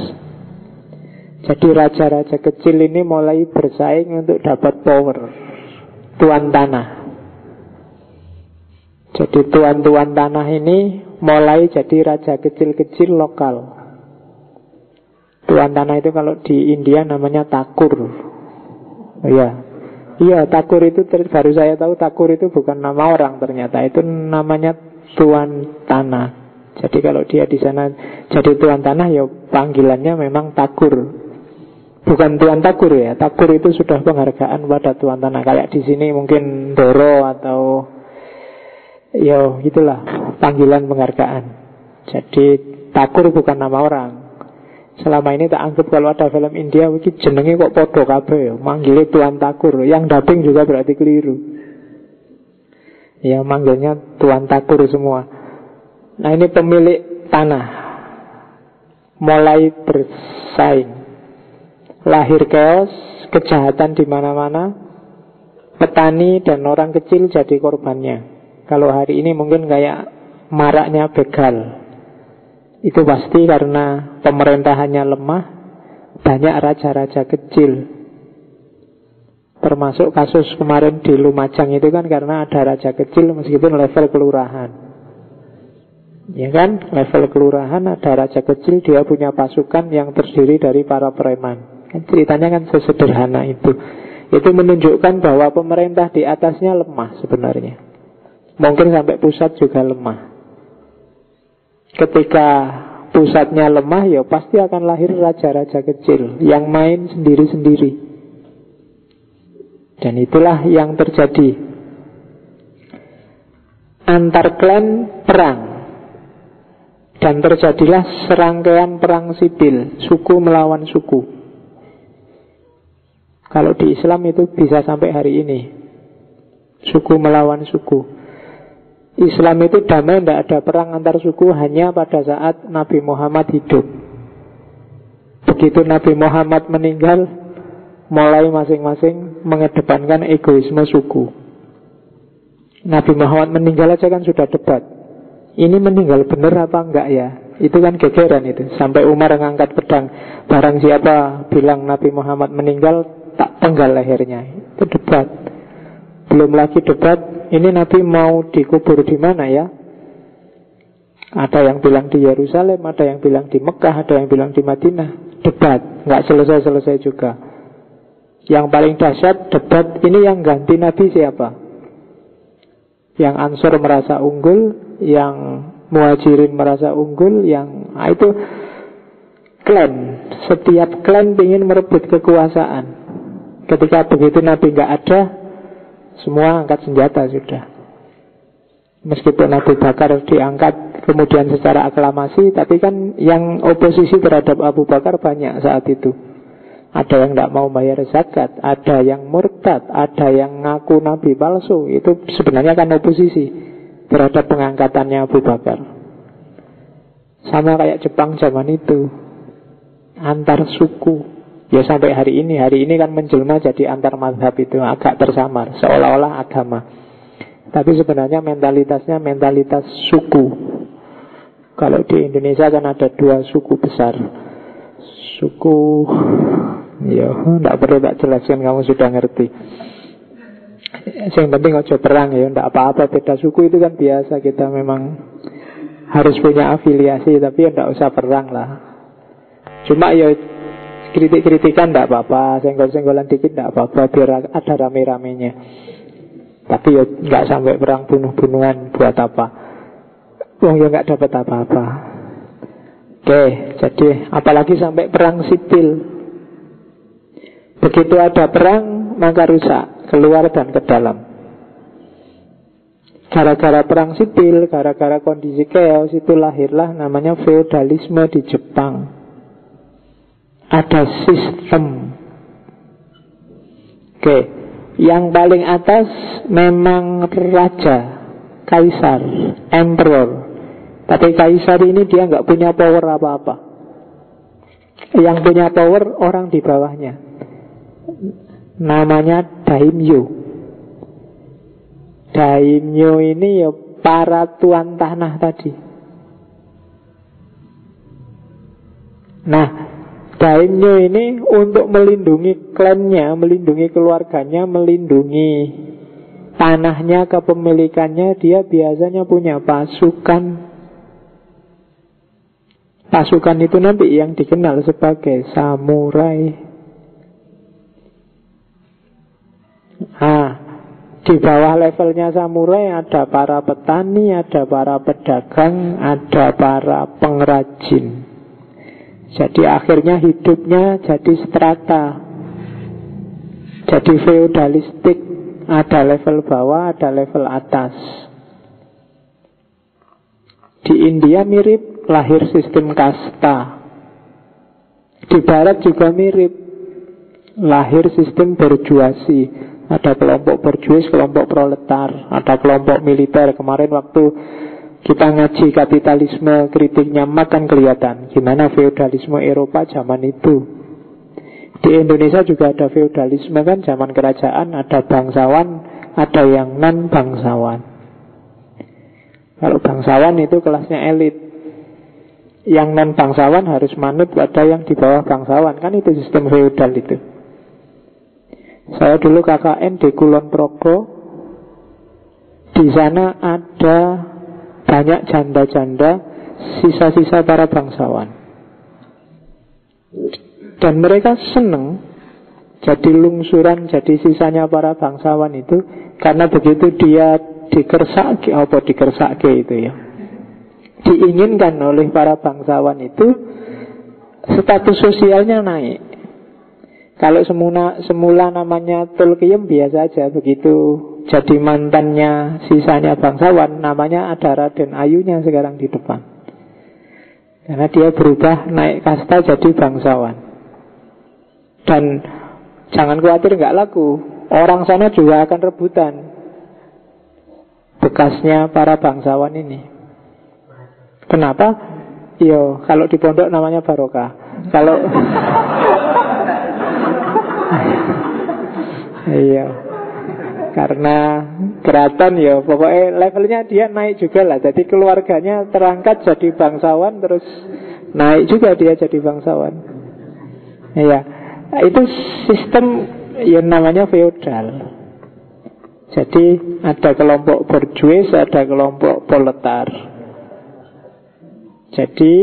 Jadi raja-raja kecil ini mulai bersaing untuk dapat power, tuan tanah. Jadi tuan-tuan tanah ini mulai jadi raja kecil-kecil lokal. Tuan tanah itu kalau di India namanya takur. Iya, takur itu baru saya tahu, takur itu bukan nama orang ternyata, itu namanya tuan tanah. Jadi kalau dia di sana jadi tuan tanah, ya panggilannya memang takur. Bukan tuan takur ya. Takur itu sudah penghargaan pada tuan tanah. Kayak di sini mungkin Doro atau ya gitulah panggilan penghargaan. Jadi takur bukan nama orang. Selama ini tak anggap kalau ada film India iki jenenge kok podo kabeh ya, manggilnya tuan takur. Yang dubbing juga berarti keliru. Ya manggilnya tuan takur semua. Nah ini pemilik tanah mulai bersaing. Lahir chaos, kejahatan di mana-mana. Petani dan orang kecil jadi korbannya. Kalau hari ini mungkin kayak maraknya begal. Itu pasti karena pemerintahannya lemah. Banyak raja-raja kecil. Termasuk kasus kemarin di Lumajang itu kan karena ada raja kecil meskipun level kelurahan. Ya kan, level kelurahan ada raja kecil, dia punya pasukan yang terdiri dari para preman. Ceritanya kan sesederhana itu. Itu menunjukkan bahwa pemerintah di atasnya lemah sebenarnya. Mungkin sampai pusat juga lemah. Ketika pusatnya lemah, ya pasti akan lahir raja-raja kecil yang main sendiri-sendiri. Dan itulah yang terjadi. Antar klan perang. Dan terjadilah serangkaian perang sipil, suku melawan suku. Kalau di Islam itu bisa sampai hari ini. Suku melawan suku. Islam itu damai, tidak ada perang antar suku hanya pada saat Nabi Muhammad hidup. Begitu Nabi Muhammad meninggal, mulai masing-masing mengedepankan egoisme suku. Nabi Muhammad meninggal aja kan sudah debat. Ini meninggal benar apa enggak ya? Itu kan gegeran itu. Sampai Umar ngangkat pedang. Barang siapa bilang Nabi Muhammad meninggal, tak penggal lehernya. Itu debat. Belum lagi debat, ini Nabi mau dikubur di mana ya? Ada yang bilang di Yerusalem, ada yang bilang di Mekah, ada yang bilang di Madinah. Debat, nggak selesai-selesai juga. Yang paling dahsyat debat ini, yang ganti Nabi siapa? Yang Ansor merasa unggul, yang Muhajirin merasa unggul, yang itu klan. Setiap klan ingin merebut kekuasaan. Ketika begitu Nabi nggak ada, semua angkat senjata sudah. Meskipun Abu Bakar diangkat kemudian secara aklamasi, tapi kan yang oposisi terhadap Abu Bakar banyak saat itu. Ada yang tidak mau bayar zakat, ada yang murtad, ada yang ngaku nabi palsu. Itu sebenarnya kan oposisi terhadap pengangkatannya Abu Bakar. Sama kayak Jepang zaman itu, antar suku. Ya sampai hari ini kan menjelma jadi antar mazhab, itu agak tersamar, seolah-olah agama. Tapi sebenarnya mentalitasnya mentalitas suku. Kalau di Indonesia kan ada 2 suku besar. Suku, ya tidak perlu tak jelaskan, kamu sudah ngerti. Yang penting ojo perang ya, tidak apa-apa. Beda suku itu kan biasa, kita memang harus punya afiliasi, tapi ya tidak usah perang lah. Cuma ya kritik-kritikan tidak apa-apa, senggol-senggolan dikit tidak apa-apa, biar ada rame-ramenya. Tapi ya nggak sampai perang bunuh-bunuhan, buat apa? Wong ya nggak dapat apa-apa. Oke, jadi apalagi sampai perang sipil. Begitu ada perang, maka rusak, keluar dan ke dalam. Gara-gara perang sipil, gara-gara kondisi chaos, itu lahirlah namanya feodalisme di Jepang. Ada sistem. Oke, yang paling atas memang raja, kaisar, emperor. Tapi kaisar ini dia nggak punya power apa-apa. Yang punya power orang di bawahnya. Namanya daimyo. Daimyo ini ya para tuan tanah tadi. Nah, daimyo ini untuk melindungi klannya, melindungi keluarganya, melindungi tanahnya, kepemilikannya, dia biasanya punya pasukan. Pasukan itu nanti yang dikenal sebagai samurai. Di bawah levelnya samurai ada para petani, ada para pedagang, ada para pengrajin. Jadi akhirnya hidupnya jadi strata, jadi feodalistik. Ada level bawah, ada level atas. Di India mirip, lahir sistem kasta. Di barat juga mirip, lahir sistem berjuasi. Ada kelompok berjuis, kelompok proletar, ada kelompok militer. Kemarin waktu kita ngaji kapitalisme, kritiknya makan kelihatan gimana feodalisme Eropa zaman itu. Di Indonesia juga ada feodalisme kan, zaman kerajaan, ada bangsawan, ada yang non bangsawan. Kalau bangsawan itu kelasnya elit, yang non bangsawan harus manut pada yang di bawah bangsawan. Kan itu sistem feodal itu. Saya dulu KKN di Kulon Progo. Di sana ada banyak janda-janda, sisa-sisa para bangsawan. Dan mereka senang jadi lungsuran, jadi sisanya para bangsawan itu. Karena begitu dia dikersake, itu ya, diinginkan oleh para bangsawan itu, status sosialnya naik. Kalau semula namanya Tulkiem biasa aja, begitu jadi mantannya sisanya bangsawan, namanya ada Raden Ayunya sekarang di depan. Karena dia berubah naik kasta jadi bangsawan. Dan jangan khawatir nggak laku, orang sana juga akan rebutan bekasnya para bangsawan ini. Kenapa? Yo, kalau di pondok namanya barokah. Kalau iya, Karena keraton ya pokoknya levelnya dia naik juga lah. Jadi keluarganya terangkat jadi bangsawan, terus naik juga dia jadi bangsawan. Ya, itu sistem yang namanya feodal. Jadi ada kelompok borjuis, ada kelompok proletar. Jadi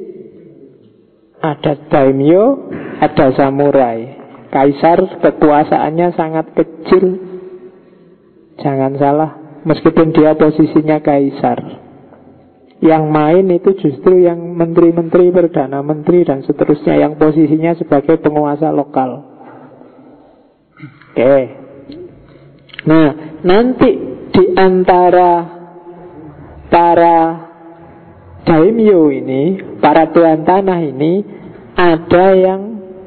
ada daimyo, ada samurai. Kaisar kekuasaannya sangat kecil. Jangan salah, meskipun dia posisinya kaisar. Yang main itu justru yang menteri-menteri, perdana menteri dan seterusnya, yang posisinya sebagai penguasa lokal. Oke. Nah, nanti di antara para daimyo ini, para tuan tanah ini, ada yang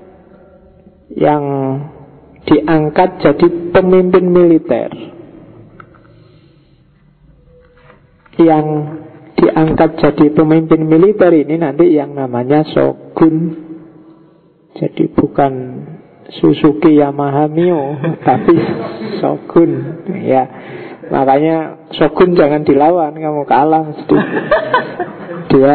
diangkat jadi pemimpin militer. Yang diangkat jadi pemimpin militer ini nanti yang namanya shogun. Jadi bukan Suzuki Yamaha Mio, tapi shogun. Ya, makanya shogun jangan dilawan, kamu kalah mesti. Dia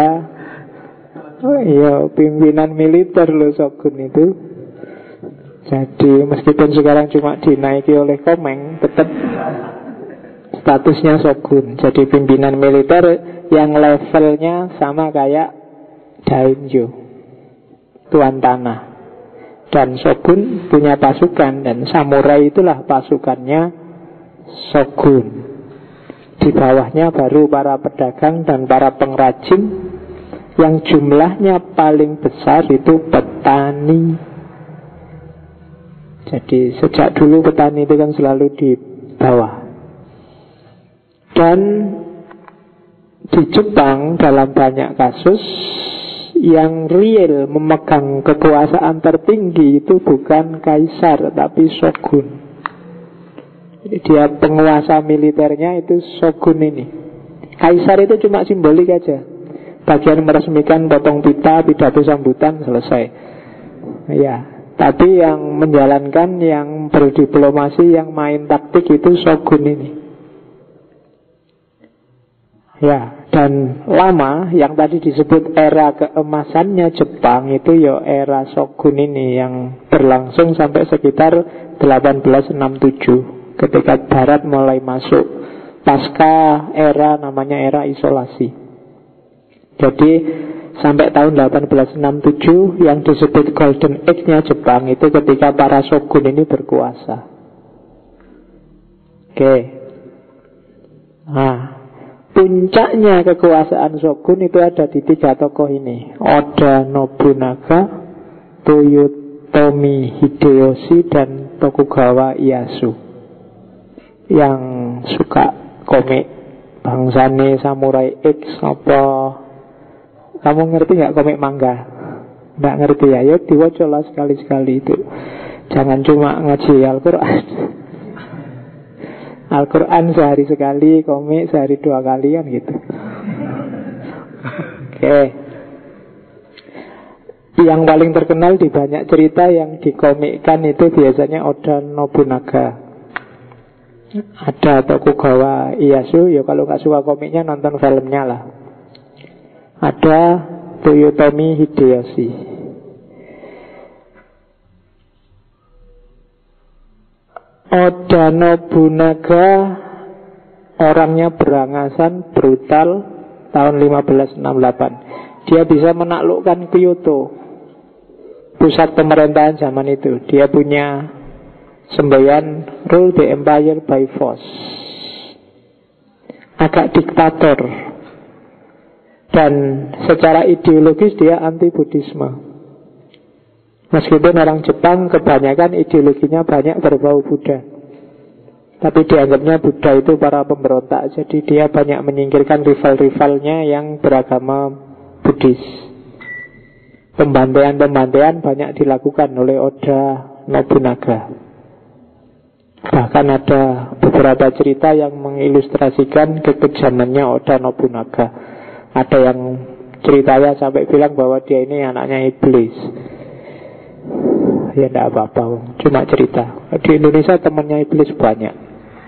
pimpinan militer loh shogun itu. Jadi meskipun sekarang cuma dinaiki oleh Komeng, tetap statusnya shogun. Jadi pimpinan militer yang levelnya sama kayak daimyo, tuan tanah. Dan shogun punya pasukan, dan samurai itulah pasukannya shogun. Di bawahnya baru para pedagang dan para pengrajin. Yang jumlahnya paling besar itu petani. Jadi sejak dulu petani itu kan selalu di bawah. Dan di Jepang dalam banyak kasus, yang real memegang kekuasaan tertinggi itu bukan kaisar, tapi shogun. Jadi dia penguasa militernya itu shogun ini. Kaisar itu cuma simbolik aja, bagian meresmikan potong pita, pidato sambutan, selesai. Ya, tapi yang menjalankan, yang berdiplomasi, yang main taktik itu shogun ini. Ya, dan lama yang tadi disebut era keemasannya Jepang itu ya era shogun ini, yang berlangsung sampai sekitar 1867, ketika Barat mulai masuk pasca era namanya era isolasi. Jadi sampai tahun 1867 yang disebut Golden Age-nya Jepang itu ketika para shogun ini berkuasa. Oke. Nah, puncaknya kekuasaan shogun itu ada di tiga tokoh ini: Oda Nobunaga, Toyotomi Hideyoshi, dan Tokugawa Ieyasu. Yang suka komik bangsane Samurai X apa, kamu ngerti gak komik manga? Nggak ngerti ya? Ya diwacolah sekali-sekali itu. Jangan cuma ngaji Al-Quran. Al-Quran sehari sekali, komik sehari 2 kali kan gitu. Oke. Yang paling terkenal di banyak cerita yang dikomikkan itu biasanya Oda Nobunaga. Ada Tokugawa Ieyasu, ya kalau nggak suka komiknya nonton filmnya lah. Ada Toyotomi Hideyoshi. Oda Nobunaga orangnya berangasan, brutal. Tahun 1568 dia bisa menaklukkan Kyoto, pusat pemerintahan zaman itu. Dia punya semboyan rule the empire by force, agak diktator. Dan secara ideologis dia anti-Buddhisme. Meskipun orang Jepang kebanyakan ideologinya banyak berbau Buddha, tapi dianggapnya Buddha itu para pemberontak. Jadi dia banyak menyingkirkan rival-rivalnya yang beragama Buddhis. Pembantaian-pembantaian banyak dilakukan oleh Oda Nobunaga. Bahkan ada beberapa cerita yang mengilustrasikan kekejamannya Oda Nobunaga. Ada yang ceritanya sampai bilang bahwa dia ini anaknya iblis. Ya tidak apa-apa, cuma cerita. Di Indonesia temannya iblis banyak.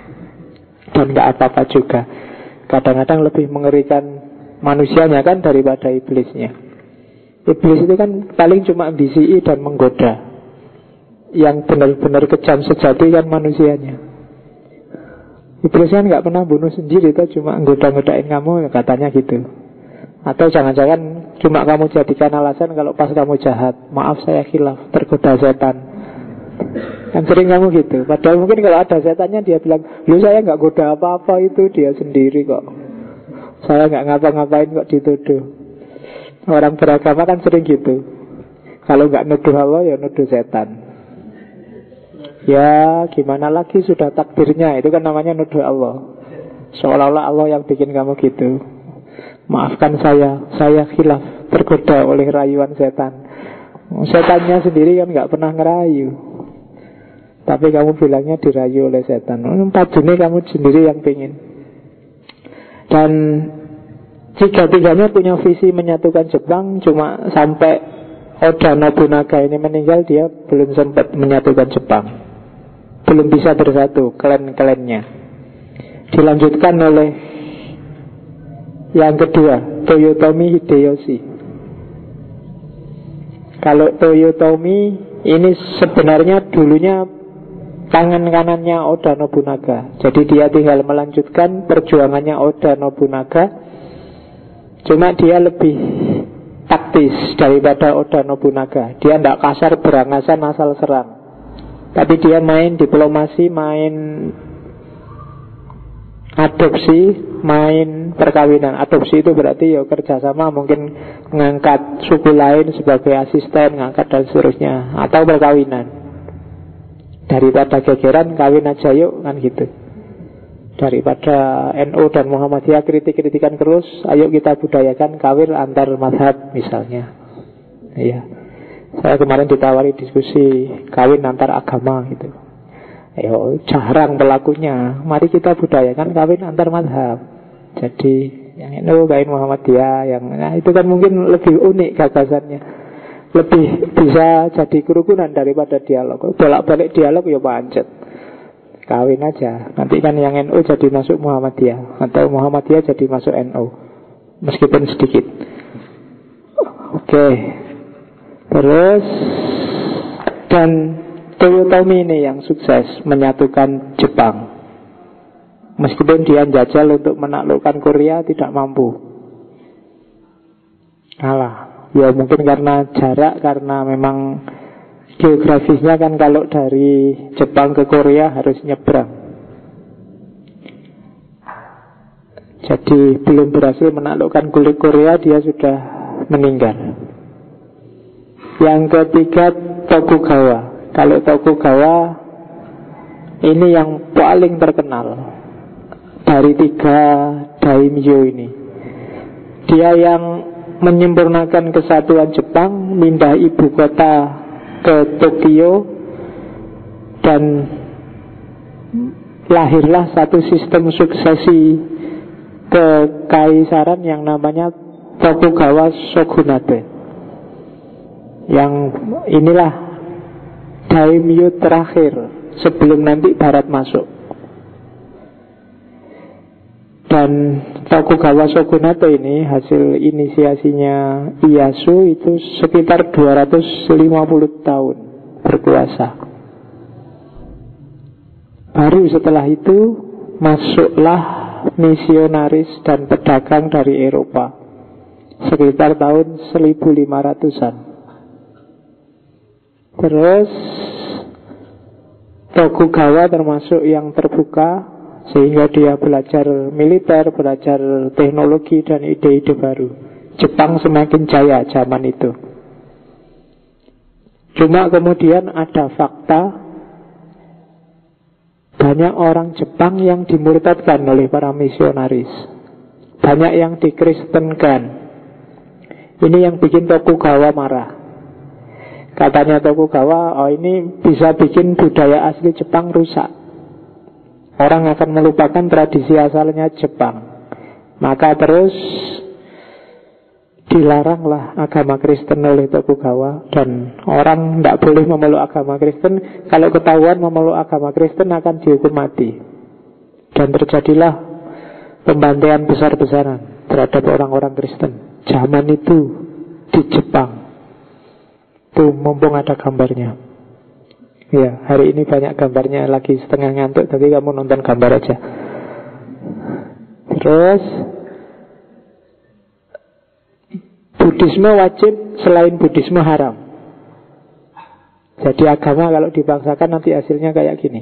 Dan gak apa-apa juga. Kadang-kadang lebih mengerikan manusianya kan daripada iblisnya. Iblis itu kan paling cuma bisi dan menggoda. Yang benar-benar kejam sejati kan manusianya. Iblis kan gak pernah bunuh sendiri, itu cuma nggoda-ngodain kamu, katanya gitu. Atau jangan-jangan cuma kamu jadikan alasan kalau pas kamu jahat, maaf saya khilaf, tergoda setan. Kan sering kamu gitu. Padahal mungkin kalau ada setannya dia bilang, lu saya gak goda apa-apa, itu dia sendiri kok. Saya gak ngapa-ngapain kok dituduh. Orang beragama kan sering gitu. Kalau gak nuduh Allah ya nuduh setan. Ya gimana lagi, sudah takdirnya. Itu kan namanya nuduh Allah. Seolah-olah Allah yang bikin kamu gitu. Maafkan saya khilaf, tergoda oleh rayuan setan. Setannya sendiri kan gak pernah ngerayu, tapi kamu bilangnya dirayu oleh setan. Pajune kamu sendiri yang pingin. Dan tiga-tiganya punya visi menyatukan Jepang. Cuma sampai Oda Nobunaga ini meninggal, dia belum sempat menyatukan Jepang. Belum bisa bersatu klan-klannya. Dilanjutkan oleh yang kedua, Toyotomi Hideyoshi. Kalau Toyotomi ini sebenarnya dulunya tangan kanannya Oda Nobunaga. Jadi dia tinggal melanjutkan perjuangannya Oda Nobunaga. Cuma dia lebih taktis daripada Oda Nobunaga. Dia tidak kasar berangasan asal serang, tapi dia main diplomasi, main adopsi, main perkawinan. Adopsi itu berarti ya kerjasama, mungkin mengangkat suku lain sebagai asisten, ngangkat dan seterusnya. Atau perkawinan. Daripada gegeran, kawin aja yuk, kan gitu. Daripada NU dan Muhammadiyah kritik-kritikan terus, ayo kita budayakan kawin antar mazhab misalnya. Iya. Saya kemarin ditawari diskusi kawin antar agama gitu. Ayo jarang pelakunya, mari kita budayakan kawin antar mazhab. Jadi yang NU kawin Muhammadiyah, yang itu kan mungkin lebih unik gagasannya, lebih bisa jadi kerukunan daripada dialog. Bolak-balik dialog ya pancet. Kawin aja, nanti kan yang NU jadi masuk Muhammadiyah, atau Muhammadiyah jadi masuk NU, meskipun sedikit. Oke. Terus dan Toyotomi ini yang sukses menyatukan Jepang. Meskipun dia jajal untuk menaklukkan Korea, tidak mampu. Kalah. Ya mungkin karena jarak, karena memang geografisnya kan kalau dari Jepang ke Korea harus nyebrang. Jadi belum berhasil menaklukkan kulit Korea, dia sudah meninggal. Yang ketiga Tokugawa. Kalau Tokugawa ini yang paling terkenal dari tiga daimyo ini. Dia yang menyempurnakan kesatuan Jepang, pindah ibu kota ke Tokyo, dan lahirlah satu sistem suksesi kekaisaran yang namanya Tokugawa Shogunate. Yang inilah daimyo terakhir sebelum nanti Barat masuk. Dan Tokugawa Shogunate ini hasil inisiasinya Ieyasu itu sekitar 250 tahun berkuasa. Baru setelah itu masuklah misionaris dan pedagang dari Eropa sekitar tahun 1500-an. Terus Tokugawa termasuk yang terbuka, sehingga dia belajar militer, belajar teknologi dan ide-ide baru. Jepang semakin jaya zaman itu. Cuma kemudian ada fakta, banyak orang Jepang yang dimurtadkan oleh para misionaris, banyak yang dikristenkan. Ini yang bikin Tokugawa marah. Katanya Tokugawa, oh ini bisa bikin budaya asli Jepang rusak. Orang akan melupakan tradisi asalnya Jepang. Maka terus dilaranglah agama Kristen oleh Tokugawa. Dan orang tidak boleh memeluk agama Kristen. Kalau ketahuan memeluk agama Kristen akan dihukum mati. Dan terjadilah pembantaian besar-besaran terhadap orang-orang Kristen zaman itu di Jepang. Tuh, mumpung ada gambarnya. Ya, hari ini banyak gambarnya, lagi setengah ngantuk, tapi kamu nonton gambar aja. Terus Buddhisme wajib, selain Buddhisme haram. Jadi agama kalau dipaksakan nanti hasilnya kayak gini.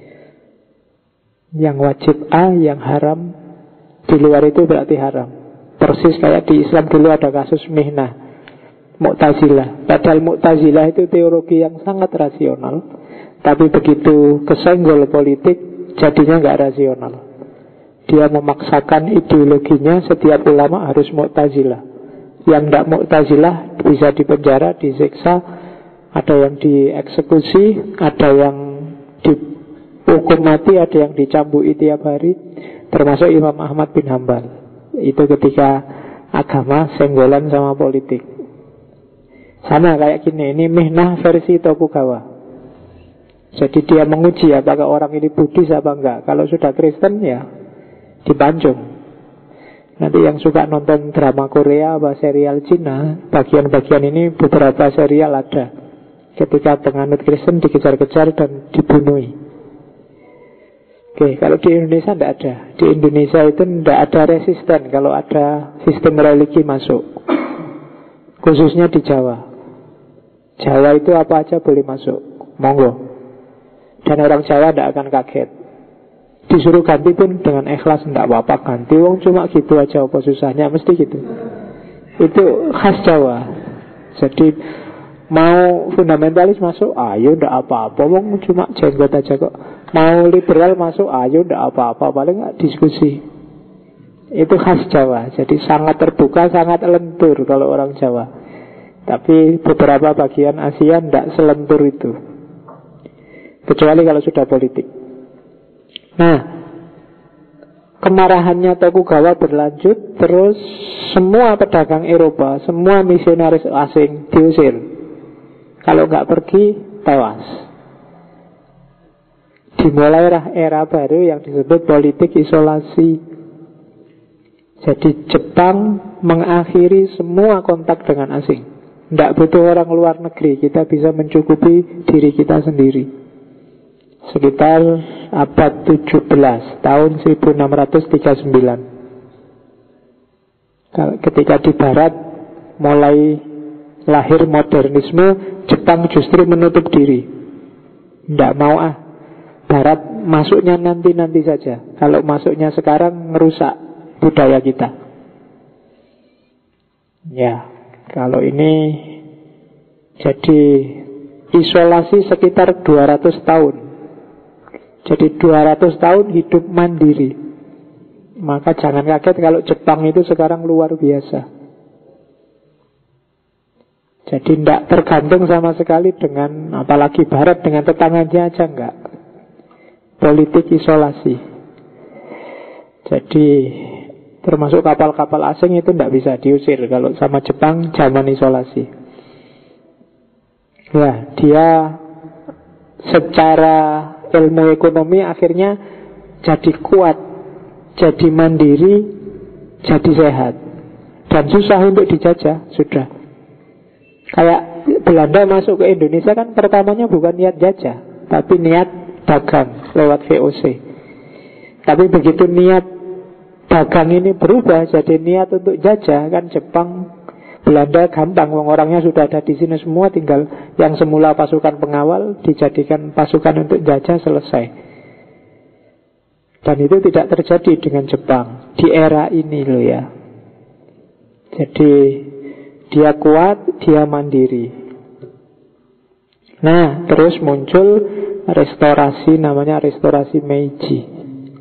Yang wajib A, yang haram di luar itu berarti haram. Persis kayak di Islam dulu ada kasus mihnah, Mu'tazilah. Padahal Mu'tazilah itu teologi yang sangat rasional, tapi begitu kesenggol politik jadinya gak rasional. Dia memaksakan ideologinya, setiap ulama harus Mu'tazilah. Yang tidak Mu'tazilah bisa dipenjara, disiksa, ada yang dieksekusi, ada yang dihukum mati, ada yang dicambuki tiap hari, termasuk Imam Ahmad bin Hambal. Itu ketika agama senggolan sama politik. Sama kayak gini, ini mihnah versi Tokugawa. Jadi dia menguji apakah orang ini Buddhis apa enggak. Kalau sudah Kristen ya dipancung. Nanti yang suka nonton drama Korea apa serial Cina, bagian-bagian ini beberapa serial ada. Ketika penganut Kristen dikejar-kejar dan dibunuh. Oke, kalau di Indonesia tidak ada. Di Indonesia itu tidak ada resisten kalau ada sistem religi masuk. Khususnya di Jawa. Jawa itu apa aja boleh masuk, monggo. Dan orang Jawa tidak akan kaget. Disuruh ganti pun dengan ikhlas, tidak apa-apa ganti. Wong cuma gitu aja, apa susahnya, mesti gitu. Itu khas Jawa. Jadi mau fundamentalis masuk, ayo tidak apa-apa. Wong cuma jenggot aja kok. Mau liberal masuk, ayo tidak apa-apa. Paling nggak diskusi. Itu khas Jawa. Jadi sangat terbuka, sangat lentur kalau orang Jawa. Tapi beberapa bagian Asia tidak selentur itu, kecuali kalau sudah politik. Nah, kemarahannya Tokugawa berlanjut. Terus semua pedagang Eropa, semua misionaris asing diusir. Kalau nggak pergi, tewas. Dimulailah era baru yang disebut politik isolasi. Jadi Jepang mengakhiri semua kontak dengan asing. Tidak butuh orang luar negeri, kita bisa mencukupi diri kita sendiri. Sekitar abad 17, tahun 1639. Ketika di barat mulai lahir modernisme, Jepang justru menutup diri. Tidak mau barat masuknya nanti-nanti saja. Kalau masuknya sekarang merusak budaya kita. Ya, kalau ini jadi isolasi sekitar 200 tahun. Jadi 200 tahun hidup mandiri. Maka jangan kaget kalau Jepang itu sekarang luar biasa. Jadi tidak tergantung sama sekali dengan, apalagi barat dengan tetangganya aja enggak. Politik isolasi. Jadi termasuk kapal-kapal asing itu tidak bisa diusir. Kalau sama Jepang zaman isolasi. Ya, dia secara ilmu ekonomi akhirnya jadi kuat, jadi mandiri, jadi sehat. Dan susah untuk dijajah, sudah. Kayak Belanda masuk ke Indonesia kan pertamanya bukan niat jajah, tapi niat dagang lewat VOC. Tapi begitu niat dagang ini berubah jadi niat untuk jajah, kan Jepang, Belanda gampang, orangnya sudah ada di sini semua, tinggal yang semula pasukan pengawal dijadikan pasukan untuk jajah, selesai. Dan itu tidak terjadi dengan Jepang di era ini loh ya. Jadi dia kuat, dia mandiri. Nah, terus muncul restorasi, namanya restorasi Meiji.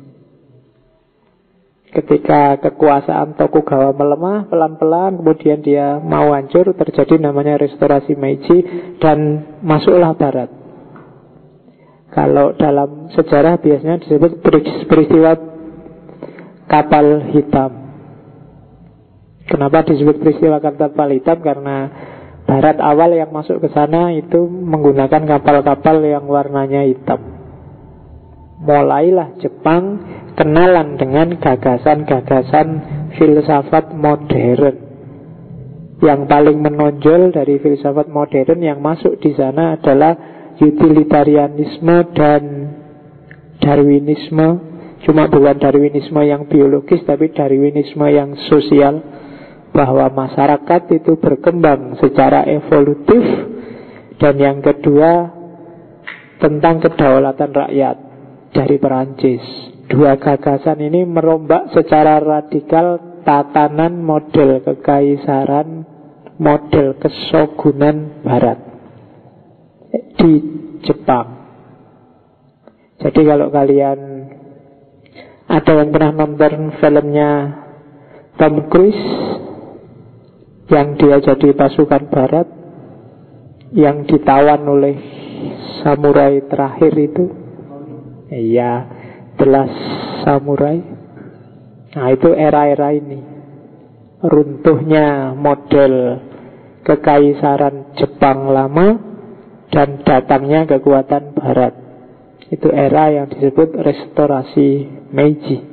Ketika kekuasaan Tokugawa melemah pelan-pelan, kemudian dia mau hancur, terjadi namanya restorasi Meiji, dan masuklah barat. Kalau dalam sejarah biasanya disebut peristiwa kapal hitam. Kenapa disebut peristiwa kapal hitam? Karena barat awal yang masuk ke sana itu menggunakan kapal-kapal yang warnanya hitam. Mulailah Jepang kenalan dengan gagasan-gagasan filsafat modern. Yang paling menonjol dari filsafat modern yang masuk di sana adalah utilitarianisme dan Darwinisme. Cuma bukan Darwinisme yang biologis, tapi Darwinisme yang sosial, bahwa masyarakat itu berkembang secara evolutif. Dan yang kedua, tentang kedaulatan rakyat dari Perancis. Dua gagasan ini merombak secara radikal tatanan model kekaisaran, model kesogunan Barat di Jepang. Jadi kalau kalian ada yang pernah nonton filmnya Tom Cruise yang dia jadi pasukan Barat, yang ditawan oleh samurai terakhir itu, iya, The Last Samurai. Nah, itu era-era ini, runtuhnya model kekaisaran Jepang lama dan datangnya kekuatan Barat. Itu era yang disebut restorasi Meiji.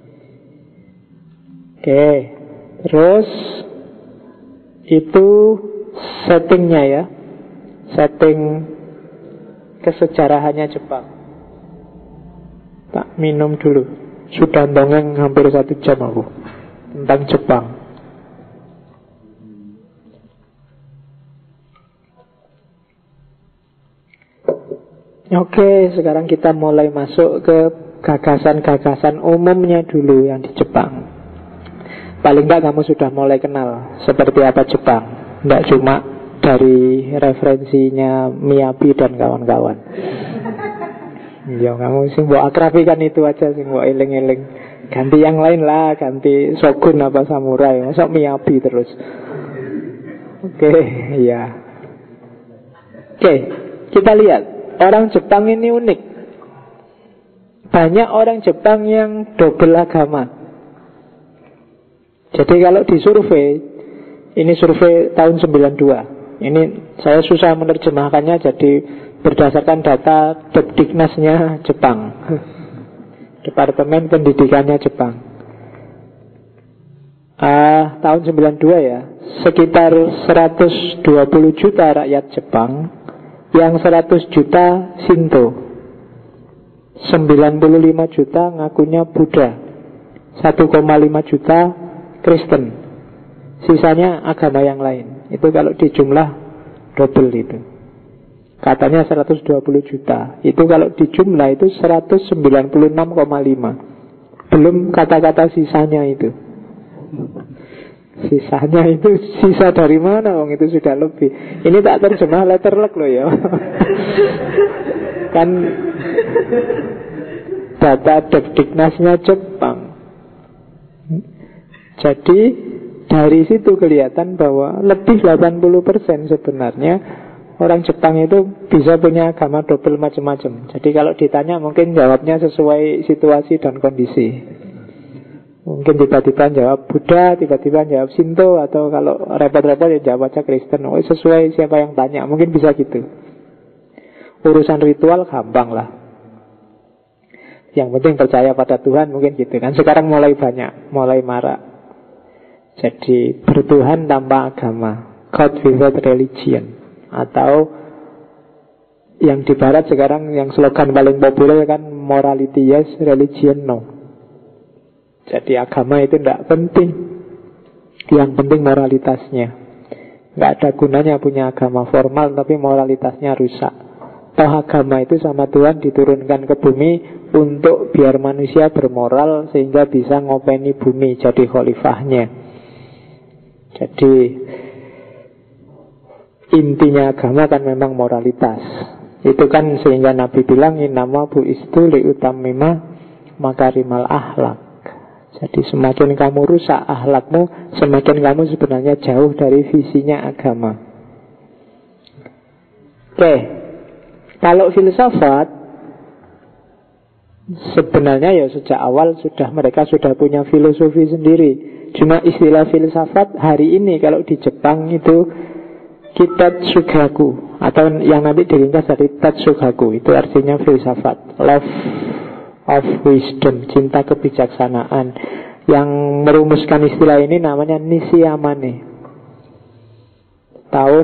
Oke, terus itu settingnya ya, setting kesejarahannya Jepang. Tak minum dulu, sudah dongeng hampir 1 jam aku tentang Jepang. Oke, sekarang kita mulai masuk ke gagasan-gagasan umumnya dulu yang di Jepang. Paling enggak kamu sudah mulai kenal seperti apa Jepang. Enggak cuma dari referensinya Miyabi dan kawan-kawan. Ya, kamu sih mbok akrabikan itu aja sih, mbok eling-eling. Ganti yang lain lah, ganti shogun apa samurai, masa Miyabi terus. Oke, ya. Oke, kita lihat. Orang Jepang ini unik. Banyak orang Jepang yang double agama. Jadi kalau disurvei, ini survei tahun 92. Ini saya susah menerjemahkannya, jadi berdasarkan data Depdiknasnya Jepang, Departemen Pendidikannya Jepang. Tahun 92 ya, sekitar 120 juta rakyat Jepang, yang 100 juta Shinto, 95 juta ngakunya Buddha, 1,5 juta Kristen, sisanya agama yang lain. Itu kalau dijumlah double itu. Katanya 120 juta. Itu kalau dijumlah itu 196,5. Belum kata-kata sisanya itu. Sisanya itu sisa dari mana? Wong itu sudah lebih. Ini tak terjemah letterlek loh ya. Kan data Depdiknasnya Jepang. Jadi dari situ kelihatan bahwa lebih 80% sebenarnya orang Jepang itu bisa punya agama double macam-macam. Jadi kalau ditanya mungkin jawabnya sesuai situasi dan kondisi. Mungkin tiba-tiba jawab Buddha, tiba-tiba jawab Shinto, atau kalau repot-repot ya jawab aja Kristen. Sesuai siapa yang tanya, mungkin bisa gitu. Urusan ritual gampang lah. Yang penting percaya pada Tuhan, mungkin gitu kan. Sekarang mulai banyak, mulai marak. Jadi bertuhan tanpa agama, God without religion. Atau yang di barat sekarang yang slogan paling populer kan morality yes, religion no. Jadi agama itu tidak penting, yang penting moralitasnya. Tidak ada gunanya punya agama formal tapi moralitasnya rusak. Toh agama itu sama Tuhan diturunkan ke bumi untuk biar manusia bermoral sehingga bisa ngopeni bumi, jadi khalifahnya. Jadi intinya agama kan memang moralitas. Itu kan sehingga Nabi bilang innama bu'istu liutammima makarimal akhlak. Jadi semakin kamu rusak akhlakmu, semakin kamu sebenarnya jauh dari visinya agama. Oke, kalau filsafat sebenarnya ya sejak awal mereka sudah punya filosofi sendiri. Cuma istilah filsafat hari ini kalau di Jepang itu Kitatsugaku, atau yang nanti diringkas dari Tatsugaku, itu artinya filsafat, love of wisdom, cinta kebijaksanaan. Yang merumuskan istilah ini namanya Nishiyamane, tahun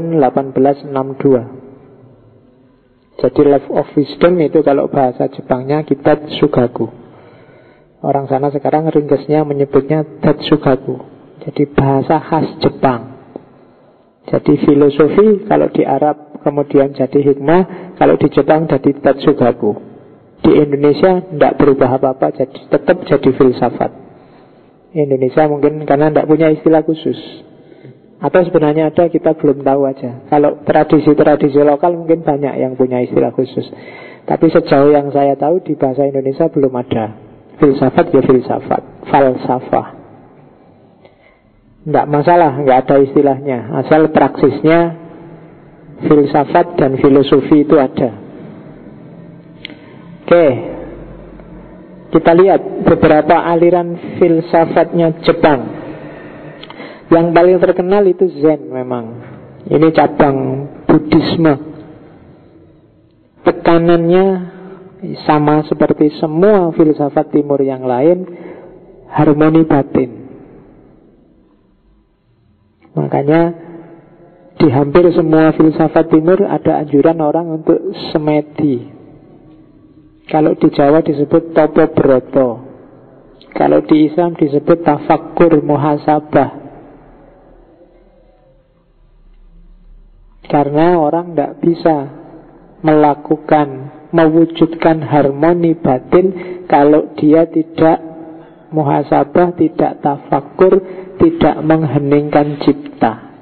1862. Jadi love of wisdom itu kalau bahasa Jepangnya Kitatsugaku. Orang sana sekarang ringkasnya menyebutnya Tatsugaku. Jadi bahasa khas Jepang. Jadi filosofi kalau di Arab kemudian jadi hikmah, kalau di Jepang jadi Tatsugaku. Di Indonesia tidak berubah apa-apa, jadi tetap jadi filsafat. Indonesia mungkin karena tidak punya istilah khusus, atau sebenarnya ada, kita belum tahu aja. Kalau tradisi-tradisi lokal mungkin banyak yang punya istilah khusus, tapi sejauh yang saya tahu di bahasa Indonesia belum ada. Filsafat ya filsafat, falsafah, tidak masalah, nggak ada istilahnya, asal praksisnya filsafat dan filosofi itu ada. Oke, kita lihat beberapa aliran filsafatnya Jepang. Yang paling terkenal itu Zen memang. Ini cabang Buddhisme. Tekanannya sama seperti semua filsafat timur yang lain, harmoni batin. Makanya di hampir semua filsafat timur ada anjuran orang untuk semedi. Kalau di Jawa disebut topo broto, kalau di Islam disebut tafakkur muhasabah. Karena orang tidak bisa mewujudkan harmoni batin kalau dia tidak muhasabah, tidak tafakkur, tidak mengheningkan cipta.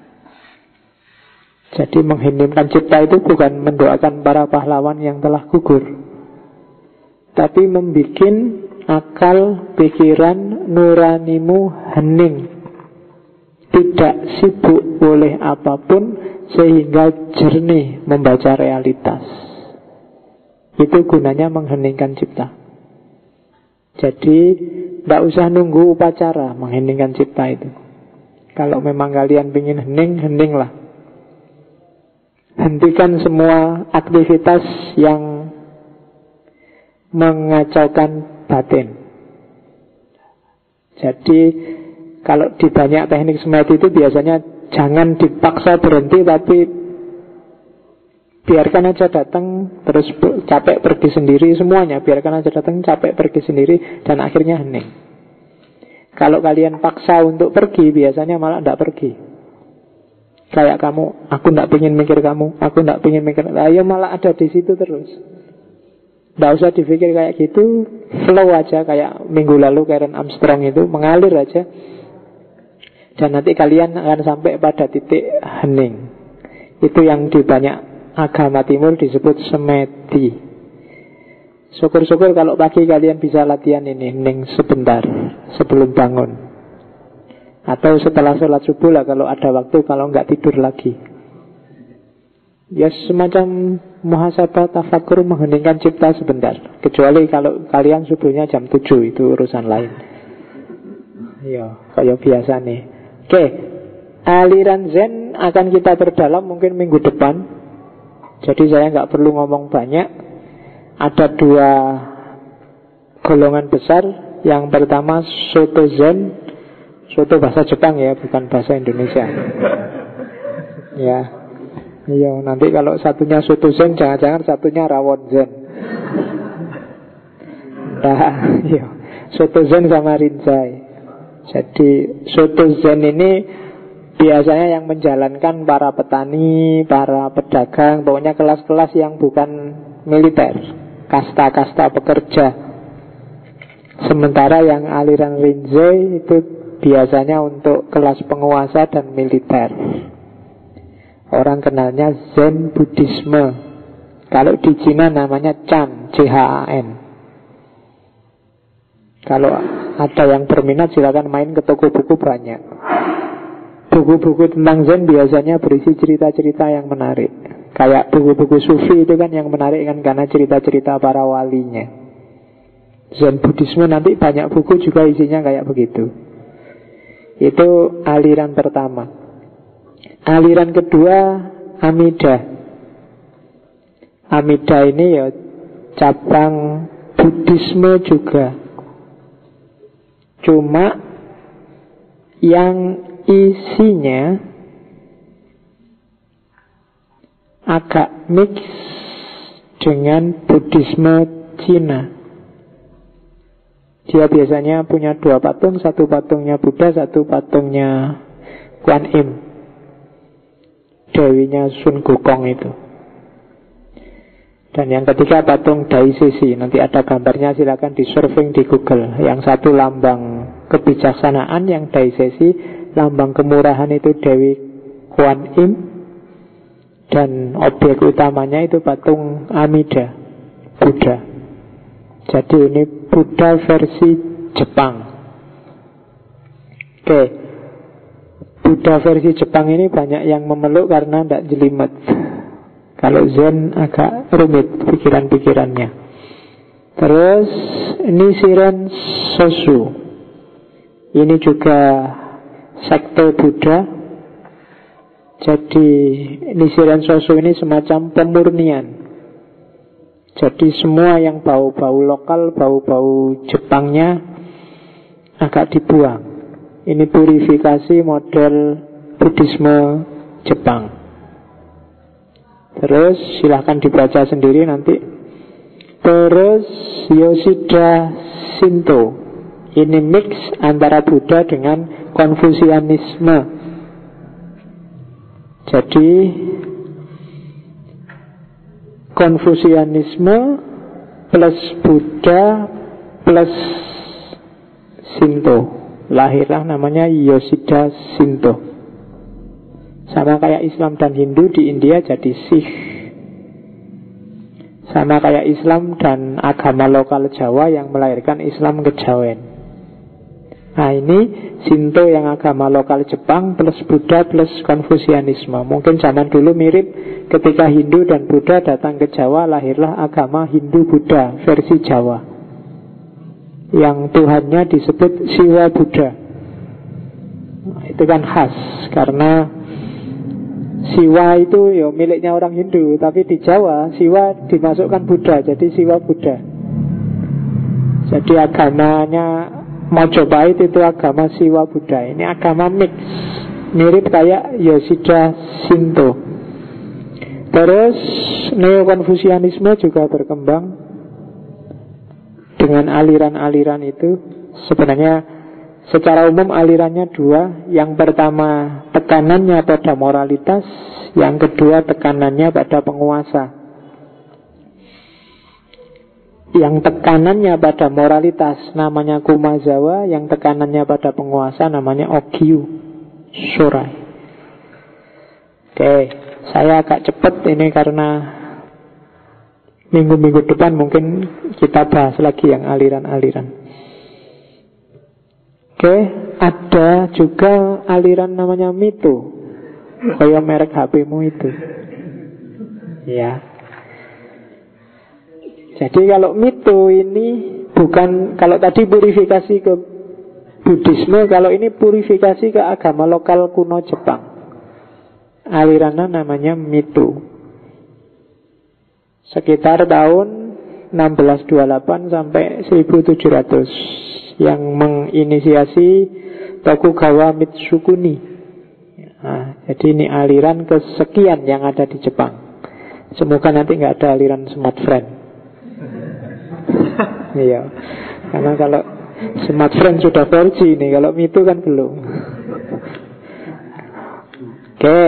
Jadi mengheningkan cipta itu bukan mendoakan para pahlawan yang telah gugur, tapi membuat akal, pikiran, nuranimu hening, tidak sibuk oleh apapun, sehingga jernih membaca realitas. Itu gunanya mengheningkan cipta. Jadi tidak usah nunggu upacara mengheningkan cipta itu. Kalau memang kalian ingin hening, heninglah. Hentikan semua aktivitas yang mengacaukan batin. Jadi kalau di banyak teknik semedi itu biasanya jangan dipaksa berhenti, tapi biarkan aja datang, terus capek pergi sendiri, semuanya biarkan aja datang, capek pergi sendiri, dan akhirnya hening. Kalau kalian paksa untuk pergi, biasanya malah tidak pergi. Kayak kamu, aku tidak pengen mikir kamu, aku tidak pengen mikir, ayo malah ada di situ terus. Tidak usah dipikir kayak gitu, flow aja kayak minggu lalu Karen Armstrong itu, mengalir aja. Dan nanti kalian akan sampai pada titik hening. Itu yang di banyak agama timur disebut semedi. Syukur-syukur kalau pagi kalian bisa latihan ini, hening sebentar sebelum bangun. Atau setelah sholat subuh lah kalau ada waktu, kalau nggak tidur lagi. Ya semacam muhasabah, tafakur, mengheningkan cipta sebentar. Kecuali kalau kalian subuhnya jam 7, itu urusan lain. Ya, kayak biasa nih. Oke, aliran Zen akan kita perdalam mungkin minggu depan. Jadi saya nggak perlu ngomong banyak. Ada dua golongan besar. Yang pertama Soto Zen. Soto bahasa Jepang ya, bukan bahasa Indonesia. Ya, iya. Nanti kalau satunya Soto Zen, jangan-jangan satunya Rawon Zen. Nah, iya. Soto Zen sama Rinzai. Jadi Soto Zen ini biasanya yang menjalankan para petani, para pedagang, pokoknya kelas-kelas yang bukan militer, kasta-kasta pekerja. Sementara yang aliran Rinzai itu biasanya untuk kelas penguasa dan militer. Orang kenalnya Zen Buddhisme. Kalau di Cina namanya Chan, C-H-A-N. Kalau ada yang berminat silakan main ke toko buku, banyak. Buku-buku tentang Zen biasanya berisi cerita-cerita yang menarik. Kayak buku-buku Sufi itu kan yang menarik kan karena cerita-cerita para walinya. Zen Buddhisme nanti banyak buku juga isinya kayak begitu. Itu aliran pertama. Aliran kedua Amida. Amida ini ya cabang Buddhisme juga. Cuma yang isinya agak mix dengan Buddhisme Cina. Dia biasanya punya 2 patung, satu patungnya Buddha, satu patungnya Kuan Im, dewinya Sun Gokong itu. Dan yang ketiga patung Dai Sisi. Nanti ada gambarnya, silakan di surfing di Google. Yang satu lambang kebijaksanaan, yang Dai Sisi lambang kemurahan itu Dewi Kuan Im. Dan objek utamanya itu patung Amida, Buddha. Jadi ini Buddha versi Jepang. Oke, Buddha versi Jepang ini banyak yang memeluk karena tidak jelimet. Kalau Zen agak rumit pikiran-pikirannya. Terus Nichiren Sosu, ini juga sekte Buddha. Jadi Nichiren Sosu ini semacam pemurnian. Jadi semua yang bau-bau lokal, bau-bau Jepangnya agak dibuang. Ini purifikasi model Buddhisme Jepang. Terus silahkan dibaca sendiri nanti. Terus Yoshida Shinto, ini mix antara Buddha dengan Konfusianisme. Jadi Konfusianisme plus Buddha plus Shinto. Lahirlah namanya Yoshida Shinto. Sama kayak Islam dan Hindu di India jadi Sikh. Sama kayak Islam dan agama lokal Jawa yang melahirkan Islam kejawen. Nah ini Shinto yang agama lokal Jepang plus Buddha plus Konfusianisme. Mungkin zaman dulu mirip, ketika Hindu dan Buddha datang ke Jawa, lahirlah agama Hindu-Buddha versi Jawa, yang Tuhannya disebut Siwa Buddha. Nah, itu kan khas, karena Siwa itu ya miliknya orang Hindu, tapi di Jawa Siwa dimasukkan Buddha, jadi Siwa Buddha. Jadi agamanya Majapahit itu agama Siwa Buddha. Ini agama mix, mirip kayak Yoshida Shinto. Terus Neo-Konfusianisme juga berkembang dengan aliran-aliran itu. Sebenarnya secara umum alirannya 2. Yang pertama tekanannya pada moralitas, yang kedua tekanannya pada penguasa. Yang tekanannya pada moralitas namanya Kumazawa, yang tekanannya pada penguasa namanya Okyu Shorai. Oke, saya agak cepat ini karena minggu-minggu depan mungkin kita bahas lagi yang aliran-aliran. Oke, ada juga aliran namanya Mito, kayak merek HP-mu itu. Ya. Jadi kalau Mito ini bukan, kalau tadi purifikasi ke Buddhisme, kalau ini purifikasi ke agama lokal kuno Jepang. Alirannya namanya Mito. Sekitar tahun 1628 sampai 1700 yang menginisiasi Tokugawa Mitsukuni. Nah, jadi ini aliran kesekian yang ada di Jepang. Semoga nanti nggak ada aliran smart friend. Iya, karena kalau smart friend sudah 4G nih, kalau Mito kan belum. Oke,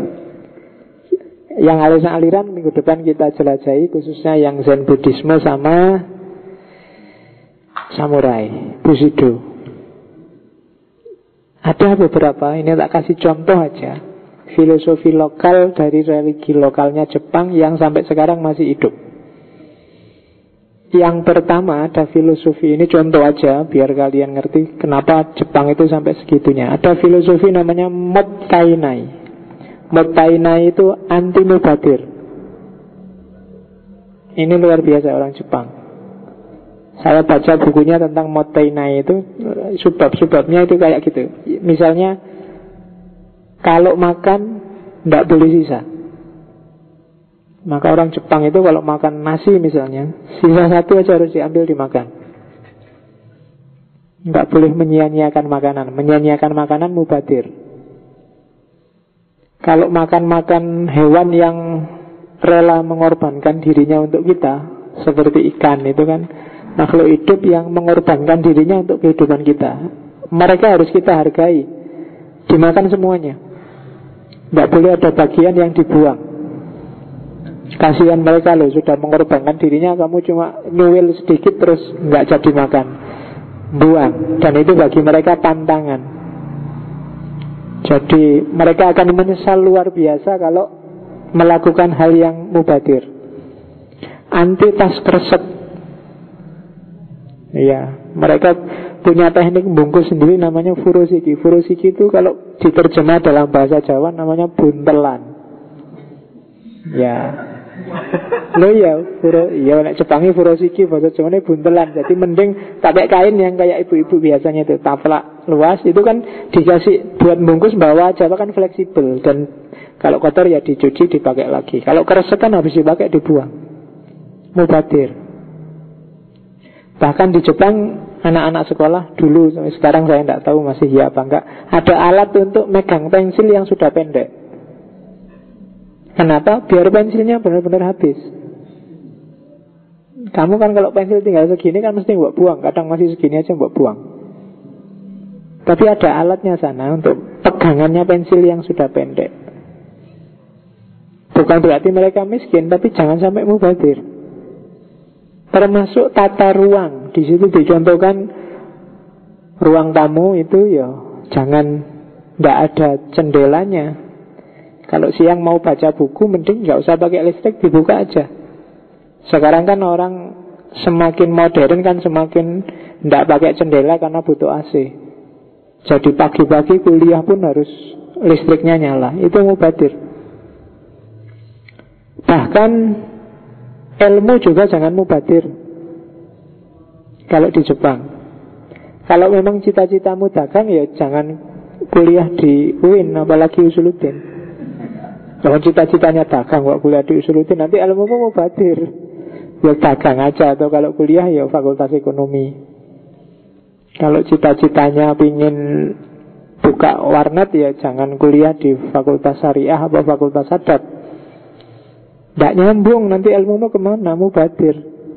yang aliran minggu depan kita jelajahi, khususnya yang Zen Buddhisme sama Samurai Bushido. Ada beberapa, ini tak kasih contoh aja, filosofi lokal dari religi lokalnya Jepang yang sampai sekarang masih hidup. Yang pertama ada filosofi, ini contoh aja biar kalian ngerti kenapa Jepang itu sampai segitunya. Ada filosofi namanya Mottainai. Mottainai itu anti mubadir. Ini luar biasa orang Jepang. Saya baca bukunya tentang Mottainai itu, subbab-subbabnya itu kayak gitu. Misalnya kalau makan tidak boleh sisa. Maka orang Jepang itu kalau makan nasi misalnya, sisa satu aja harus diambil dimakan. Nggak boleh menyia-nyiakan makanan. Menyia-nyiakan makanan mubadir. Kalau makan-makan hewan yang rela mengorbankan dirinya untuk kita, seperti ikan itu kan makhluk hidup yang mengorbankan dirinya untuk kehidupan kita, mereka harus kita hargai. Dimakan semuanya. Nggak boleh ada bagian yang dibuang. Kasihan mereka loh, sudah mengorbankan dirinya, kamu cuma nyuwil sedikit terus nggak jadi makan, buang. Dan itu bagi mereka pantangan. Jadi mereka akan menyesal luar biasa kalau melakukan hal yang mubadir. Anti tas kresek. Iya, mereka punya teknik bungkus sendiri namanya furoshiki. Furoshiki itu kalau diterjemah dalam bahasa Jawa namanya buntelan. Ya. Loh ya, nek Jepangi furoshiki, bahasa Jawanya buntelan. Jadi mending pakai kain yang kayak ibu-ibu biasanya itu, taplak luas, itu kan dikasih buat bungkus bawa aja, kan fleksibel. Dan kalau kotor ya dicuci, dipakai lagi. Kalau kresek kan habis dipakai dibuang. Mubadir. Bahkan di Jepang anak-anak sekolah dulu, sekarang saya tidak tahu masih ya apa enggak, ada alat untuk megang pensil yang sudah pendek. Kenapa? Biar pensilnya benar-benar habis. Kamu kan kalau pensil tinggal segini kan mesti mbok buang. Kadang masih segini aja mbok buang. Tapi ada alatnya sana untuk pegangannya pensil yang sudah pendek. Bukan berarti mereka miskin, tapi jangan sampai mubadir. Termasuk tata ruang. Di situ dicontohkan ruang tamu itu ya jangan tidak ada jendelanya. Kalau siang mau baca buku, mending nggak usah pakai listrik, dibuka aja. Sekarang kan orang semakin modern kan semakin tidak pakai jendela karena butuh AC. Jadi pagi-pagi kuliah pun harus listriknya nyala. Itu mubadir. Bahkan ilmu juga jangan mubadir. Kalau di Jepang, kalau memang cita-citamu dagang, ya jangan kuliah di UIN, apalagi Usuluddin. Kalau cita-citanya dagang, kok kuliah di Usuluddin, nanti ilmumu mubadir. Ya dagang aja, atau kalau kuliah ya fakultas ekonomi. Kalau cita-citanya pingin buka warnet, ya jangan kuliah di fakultas syariah atau fakultas adat. Tidak nyambung, nanti ilmumu kemana? Mubadir.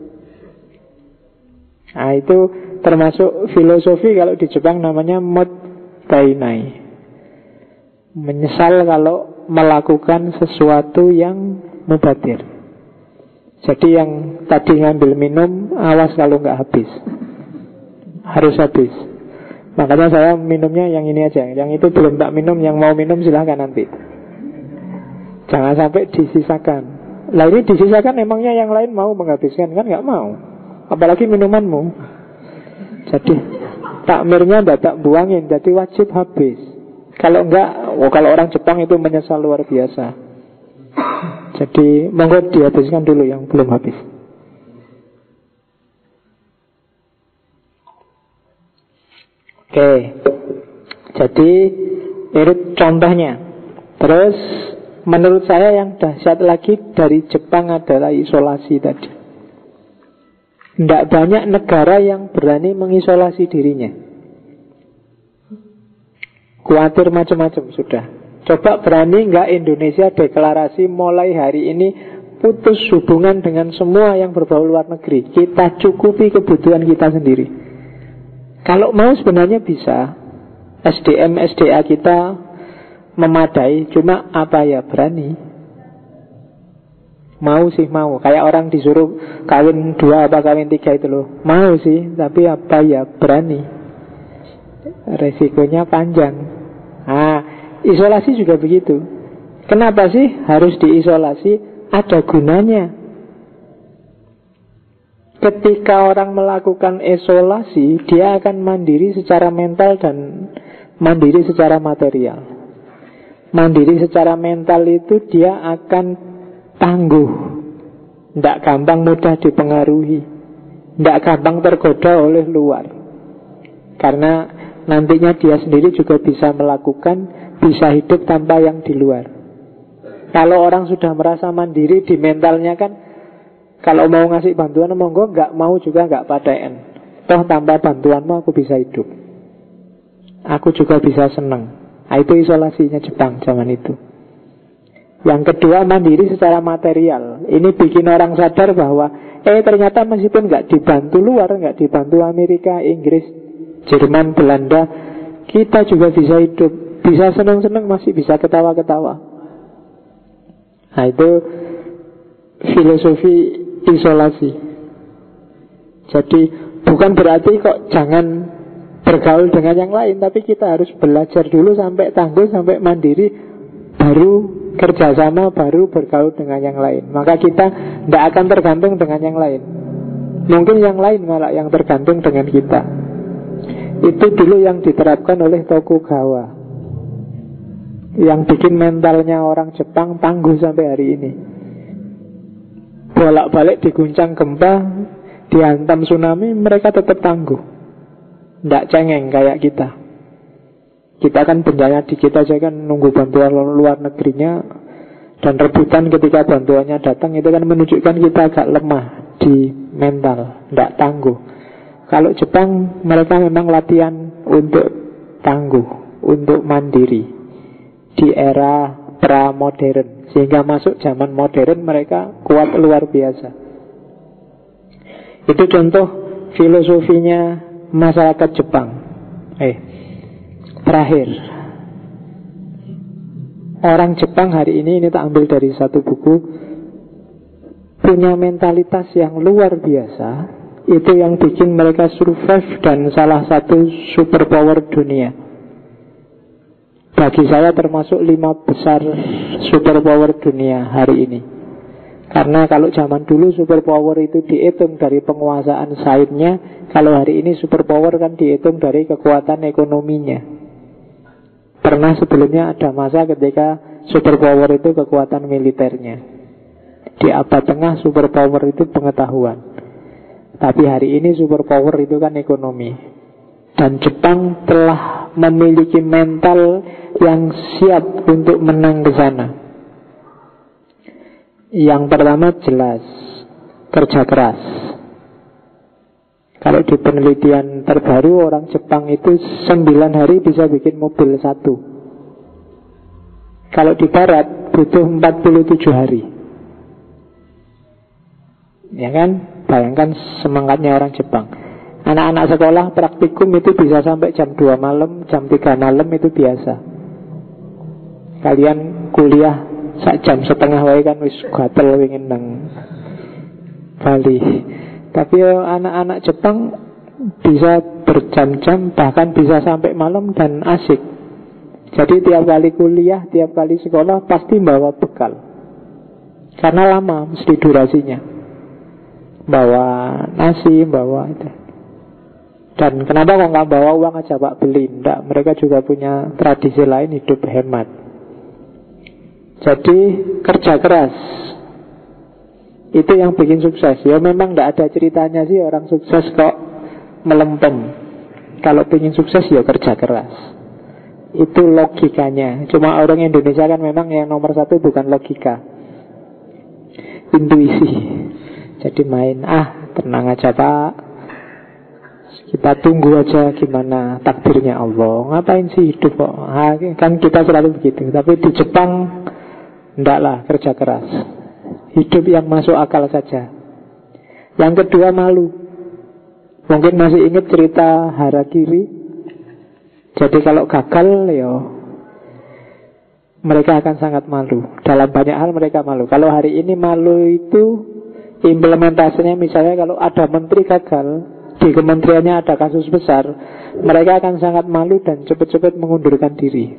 Nah itu termasuk filosofi kalau di Jepang namanya mottainai. Menyesal kalau melakukan sesuatu yang mubadir. Jadi yang tadi ngambil minum, awas kalau nggak habis. Harus habis. Makanya saya minumnya yang ini aja. Yang itu belum tak minum, yang mau minum silahkan nanti. Jangan sampai disisakan. Lah ini disisakan, emangnya yang lain mau menghabiskan? Kan nggak mau. Apalagi minumanmu. Jadi takmirnya tak buangin, jadi wajib habis. Kalau enggak, kalau orang Jepang itu menyesal luar biasa. Jadi monggo dihabiskan dulu yang belum habis. Oke. Jadi ini contohnya. Terus menurut saya yang dahsyat lagi dari Jepang adalah isolasi tadi. Tidak banyak negara yang berani mengisolasi dirinya. Khawatir macam-macam sudah. Coba berani nggak Indonesia deklarasi mulai hari ini putus hubungan dengan semua yang berbau luar negeri. Kita cukupi kebutuhan kita sendiri. Kalau mau sebenarnya bisa. SDM, SDA kita memadai. Cuma apa ya, berani. Mau sih mau. Kayak orang disuruh kawin 2 apa kawin 3 itu loh. Mau sih, tapi apa ya, berani. Resikonya panjang. Nah, isolasi juga begitu. Kenapa sih harus diisolasi? Ada gunanya. Ketika orang melakukan isolasi, dia akan mandiri secara mental dan mandiri secara material. Mandiri secara mental itu dia akan tangguh, tidak gampang mudah dipengaruhi, tidak gampang tergoda oleh luar. Karena nantinya dia sendiri juga bisa melakukan, bisa hidup tanpa yang di luar. Kalau orang sudah merasa mandiri di mentalnya kan, kalau mau ngasih bantuan monggo, nggak mau juga nggak paten. Toh tanpa bantuanmu aku bisa hidup, aku juga bisa senang. Nah, itu isolasinya Jepang zaman itu. Yang kedua, mandiri secara material. Ini bikin orang sadar bahwa ternyata meskipun nggak dibantu luar, nggak dibantu Amerika, Inggris, Jerman, Belanda, kita juga bisa hidup, bisa senang-senang, masih bisa ketawa-ketawa. Nah, itu filosofi isolasi. Jadi bukan berarti kok jangan bergaul dengan yang lain, tapi kita harus belajar dulu sampai tangguh, sampai mandiri, baru kerjasama, baru bergaul dengan yang lain. Maka kita tidak akan tergantung dengan yang lain. Mungkin yang lain malah yang tergantung dengan kita. Itu dulu yang diterapkan oleh Tokugawa, yang bikin mentalnya orang Jepang tangguh sampai hari ini. Bolak-balik diguncang gempa, dihantam tsunami, mereka tetap tangguh, tidak cengeng kayak kita. Kita kan bencana dikit aja kan nunggu bantuan luar negerinya, dan rebutan ketika bantuannya datang. Itu kan menunjukkan kita agak lemah di mental, tidak tangguh. Kalau Jepang, mereka memang latihan untuk tangguh, untuk mandiri di era pra-modern, sehingga masuk zaman modern mereka kuat luar biasa. Itu contoh filosofinya masyarakat Jepang. Terakhir, orang Jepang hari ini tak ambil dari satu buku, punya mentalitas yang luar biasa. Itu yang bikin mereka survive dan salah satu superpower dunia. Bagi saya termasuk 5 besar superpower dunia hari ini. Karena kalau zaman dulu superpower itu dihitung dari penguasaan sainnya, kalau hari ini superpower kan dihitung dari kekuatan ekonominya. Pernah sebelumnya ada masa ketika superpower itu kekuatan militernya. Di abad tengah superpower itu pengetahuan. Tapi hari ini superpower itu kan ekonomi. Dan Jepang telah memiliki mental yang siap untuk menang ke sana. Yang pertama jelas, kerja keras. Kalau di penelitian terbaru, orang Jepang itu 9 hari bisa bikin mobil 1. Kalau di barat butuh 47 hari. Ya kan? Bayangkan semangatnya orang Jepang. Anak-anak sekolah praktikum itu bisa sampai jam 2 malam, jam 3 malam itu biasa. Kalian kuliah sak jam setengah wae kan wis gatel wingin nang Bali. Tapi anak-anak Jepang bisa berjam-jam, bahkan bisa sampai malam dan asik. Jadi tiap kali kuliah, tiap kali sekolah pasti bawa bekal. Karena lama mesti durasinya. Bawa nasi, bawa itu. Dan kenapa kok nggak bawa uang aja Pak beli? Nggak, mereka juga punya tradisi lain, hidup hemat. Jadi kerja keras itu yang bikin sukses. Ya memang nggak ada ceritanya sih orang sukses kok melempem. Kalau ingin sukses ya kerja keras. Itu logikanya. Cuma orang Indonesia kan memang yang nomor 1 bukan logika, intuisi. Jadi main, tenang aja Pak, kita tunggu aja gimana takdirnya Allah. Ngapain sih hidup kok? Kan kita selalu begitu. Tapi di Jepang enggak lah, kerja keras. Hidup yang masuk akal saja. Yang kedua malu. Mungkin masih ingat cerita Harakiri. Jadi kalau gagal ya mereka akan sangat malu. Dalam banyak hal mereka malu. Kalau hari ini malu itu implementasinya, misalnya kalau ada menteri gagal, di kementeriannya ada kasus besar, mereka akan sangat malu dan cepat-cepat mengundurkan diri.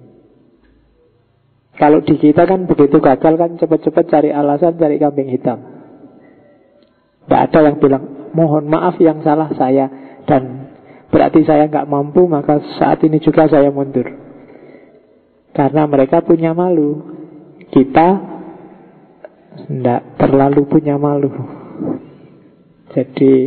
Kalau di kita kan begitu gagal kan cepat-cepat cari alasan, cari kambing hitam. Tidak ada yang bilang mohon maaf yang salah saya, dan berarti saya nggak mampu, maka saat ini juga saya mundur. Karena mereka punya malu. Kita tidak terlalu punya malu. Jadi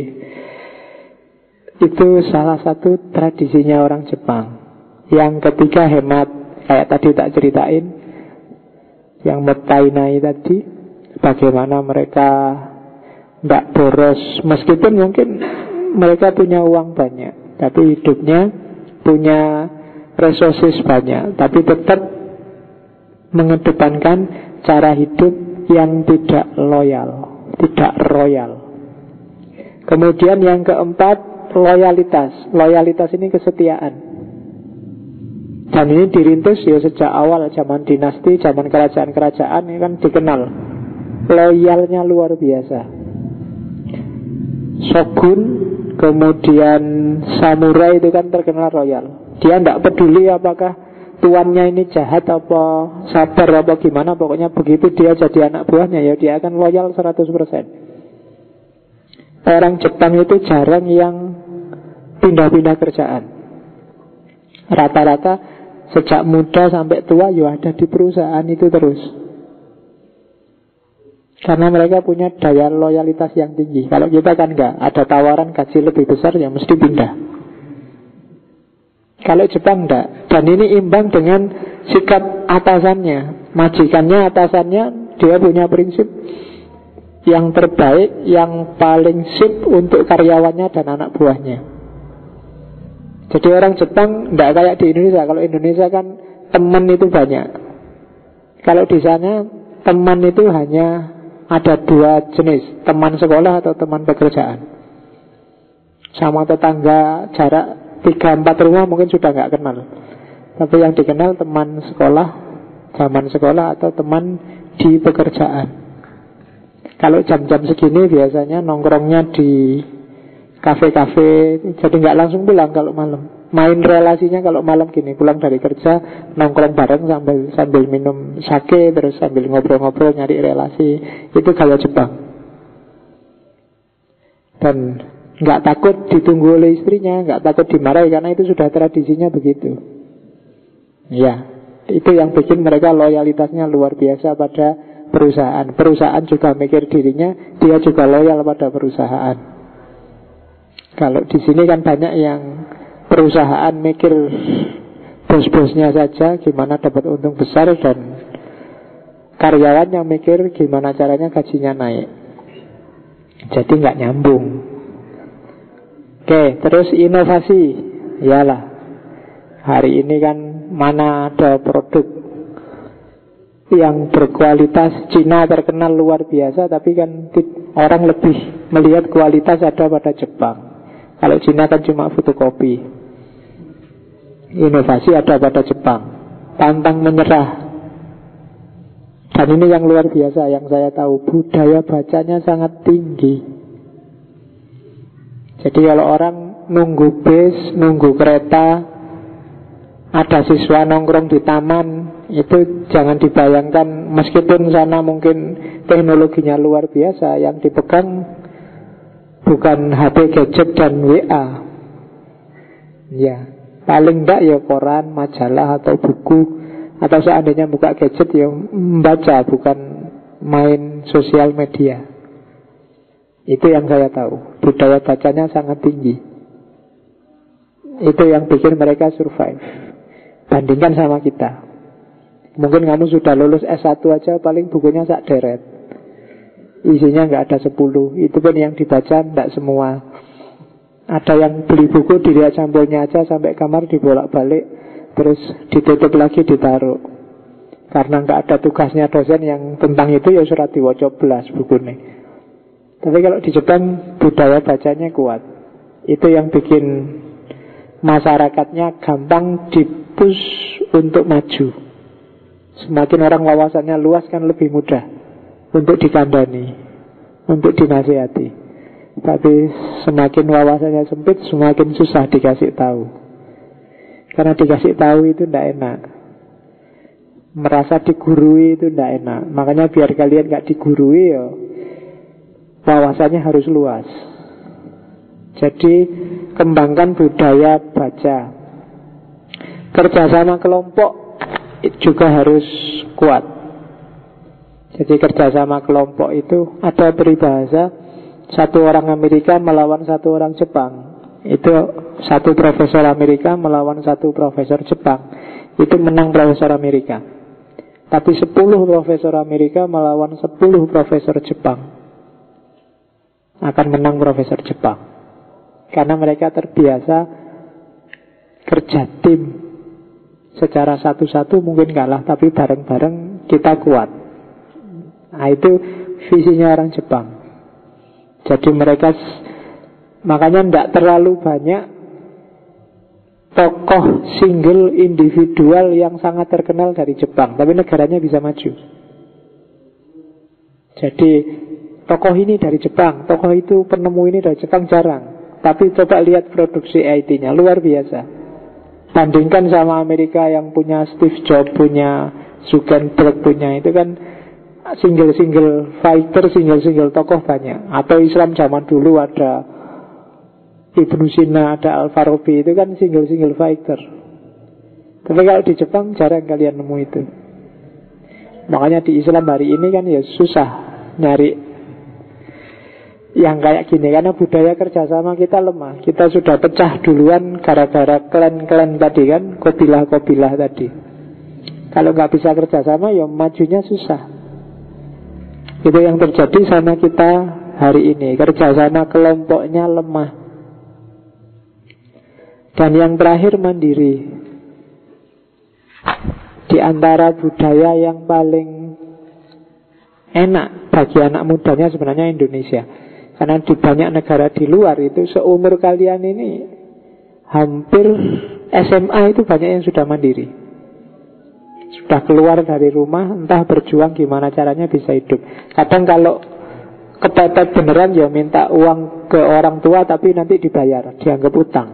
itu salah satu tradisinya orang Jepang. Yang ketiga hemat. Kayak tadi tak ceritain, yang Mottainai tadi, bagaimana mereka tidak boros, meskipun mungkin mereka punya uang banyak, tapi hidupnya punya resources banyak, tapi tetap mengedepankan cara hidup yang tidak loyal, tidak royal. Kemudian yang keempat, loyalitas. Loyalitas ini kesetiaan. Dan ini dirintis ya sejak awal, zaman dinasti, zaman kerajaan-kerajaan ini kan dikenal loyalnya luar biasa. Shogun, kemudian samurai itu kan terkenal royal. Dia tidak peduli apakah tuannya ini jahat apa sabar apa gimana, pokoknya begitu dia jadi anak buahnya ya dia akan loyal 100%. Orang Jepang itu jarang yang pindah-pindah kerjaan. Rata-rata sejak muda sampai tua ya ada di perusahaan itu terus. Karena mereka punya daya loyalitas yang tinggi. Kalau kita kan enggak, ada tawaran gaji lebih besar ya mesti pindah. Kalau Jepang enggak. Dan ini imbang dengan sikap atasannya. Majikannya, atasannya, dia punya prinsip yang terbaik, yang paling sip untuk karyawannya dan anak buahnya. Jadi orang Jepang tidak kayak di Indonesia. Kalau Indonesia kan teman itu banyak. Kalau di sana teman itu hanya ada dua jenis, teman sekolah atau teman pekerjaan. Sama tetangga jarak 3-4 rumah mungkin sudah nggak kenal. Tapi yang dikenal teman sekolah, zaman sekolah atau teman di pekerjaan. Kalau jam-jam segini biasanya nongkrongnya di kafe-kafe, jadi nggak langsung pulang kalau malam. Main relasinya kalau malam gini, pulang dari kerja nongkrong bareng sambil minum sake, terus sambil ngobrol-ngobrol nyari relasi. Itu gaya Jepang. Dan nggak takut ditunggu oleh istrinya, nggak takut dimarahi karena itu sudah tradisinya begitu. Ya, itu yang bikin mereka loyalitasnya luar biasa pada perusahaan. Perusahaan juga mikir dirinya, dia juga loyal pada perusahaan. Kalau di sini kan banyak yang perusahaan mikir bos-bosnya saja, gimana dapat untung besar, dan karyawan yang mikir gimana caranya gajinya naik. Jadi nggak nyambung. Oke, terus inovasi. Iyalah, hari ini kan mana ada produk yang berkualitas. Cina terkenal luar biasa, tapi kan orang lebih melihat kualitas ada pada Jepang. Kalau Cina kan cuma fotokopi. Inovasi ada pada Jepang. Pantang menyerah. Dan ini yang luar biasa yang saya tahu, budaya bacanya sangat tinggi. Jadi kalau orang nunggu bis, nunggu kereta, ada siswa nongkrong di taman, itu jangan dibayangkan, meskipun sana mungkin teknologinya luar biasa, yang dipegang bukan HP, gadget, dan WA. Ya, paling enggak ya koran, majalah, atau buku. Atau seandainya buka gadget ya membaca, bukan main sosial media. Itu yang saya tahu. Budaya bacanya sangat tinggi. Itu yang bikin mereka survive. Bandingkan sama kita. Mungkin kamu sudah lulus S1 aja, paling bukunya sak deret. Isinya nggak ada 10. Itu pun yang dibaca nggak semua. Ada yang beli buku dilihat sampulnya aja sampai kamar dibolak-balik, terus ditutup lagi ditaruh. Karena nggak ada tugasnya dosen yang tentang itu, ya surat diwaca belas bukunya. Tapi kalau di Jepang budaya bacanya kuat. Itu yang bikin masyarakatnya gampang dipush untuk maju. Semakin orang wawasannya luas kan lebih mudah untuk dikandani, untuk dinasihati. Tapi semakin wawasannya sempit, semakin susah dikasih tahu. Karena dikasih tahu itu tidak enak. Merasa digurui itu tidak enak. Makanya biar kalian gak digurui ya, wawasannya harus luas. Jadi kembangkan budaya baca. Kerjasama kelompok juga harus kuat. Jadi kerjasama kelompok itu ada peribahasa, satu orang Amerika melawan satu orang Jepang. Itu satu profesor Amerika melawan satu profesor Jepang. Itu menang profesor Amerika. Tapi 10 profesor Amerika melawan 10 profesor Jepang, akan menang profesor Jepang. Karena mereka terbiasa kerja tim. Secara satu-satu mungkin kalah, tapi bareng-bareng kita kuat. Nah, itu visinya orang Jepang. Jadi mereka, makanya tidak terlalu banyak tokoh single individual yang sangat terkenal dari Jepang, tapi negaranya bisa maju. Jadi tokoh ini dari Jepang, tokoh itu penemu ini dari Jepang jarang. Tapi coba lihat produksi IT-nya, luar biasa. Bandingkan sama Amerika yang punya Steve Jobs, punya Zuckerberg, punya itu kan single-single fighter, single-single tokoh banyak. Atau Islam zaman dulu ada Ibnu Sina, ada Al-Farabi, itu kan single-single fighter. Tapi kalau di Jepang jarang kalian nemu itu. Makanya di Islam hari ini kan ya susah nyari yang kayak gini, karena budaya kerjasama kita lemah. Kita sudah pecah duluan gara-gara klan-klan tadi kan, kobilah-kobilah tadi. Kalau nggak bisa kerjasama ya majunya susah. Itu yang terjadi sama kita hari ini. Kerjasama kelompoknya lemah. Dan yang terakhir mandiri. Di antara budaya yang paling enak bagi anak mudanya sebenarnya Indonesia. Karena di banyak negara di luar itu seumur kalian ini hampir SMA itu banyak yang sudah mandiri. Sudah keluar dari rumah, entah berjuang gimana caranya bisa hidup. Kadang kalau kepepet beneran ya minta uang ke orang tua, tapi nanti dibayar, dianggap utang.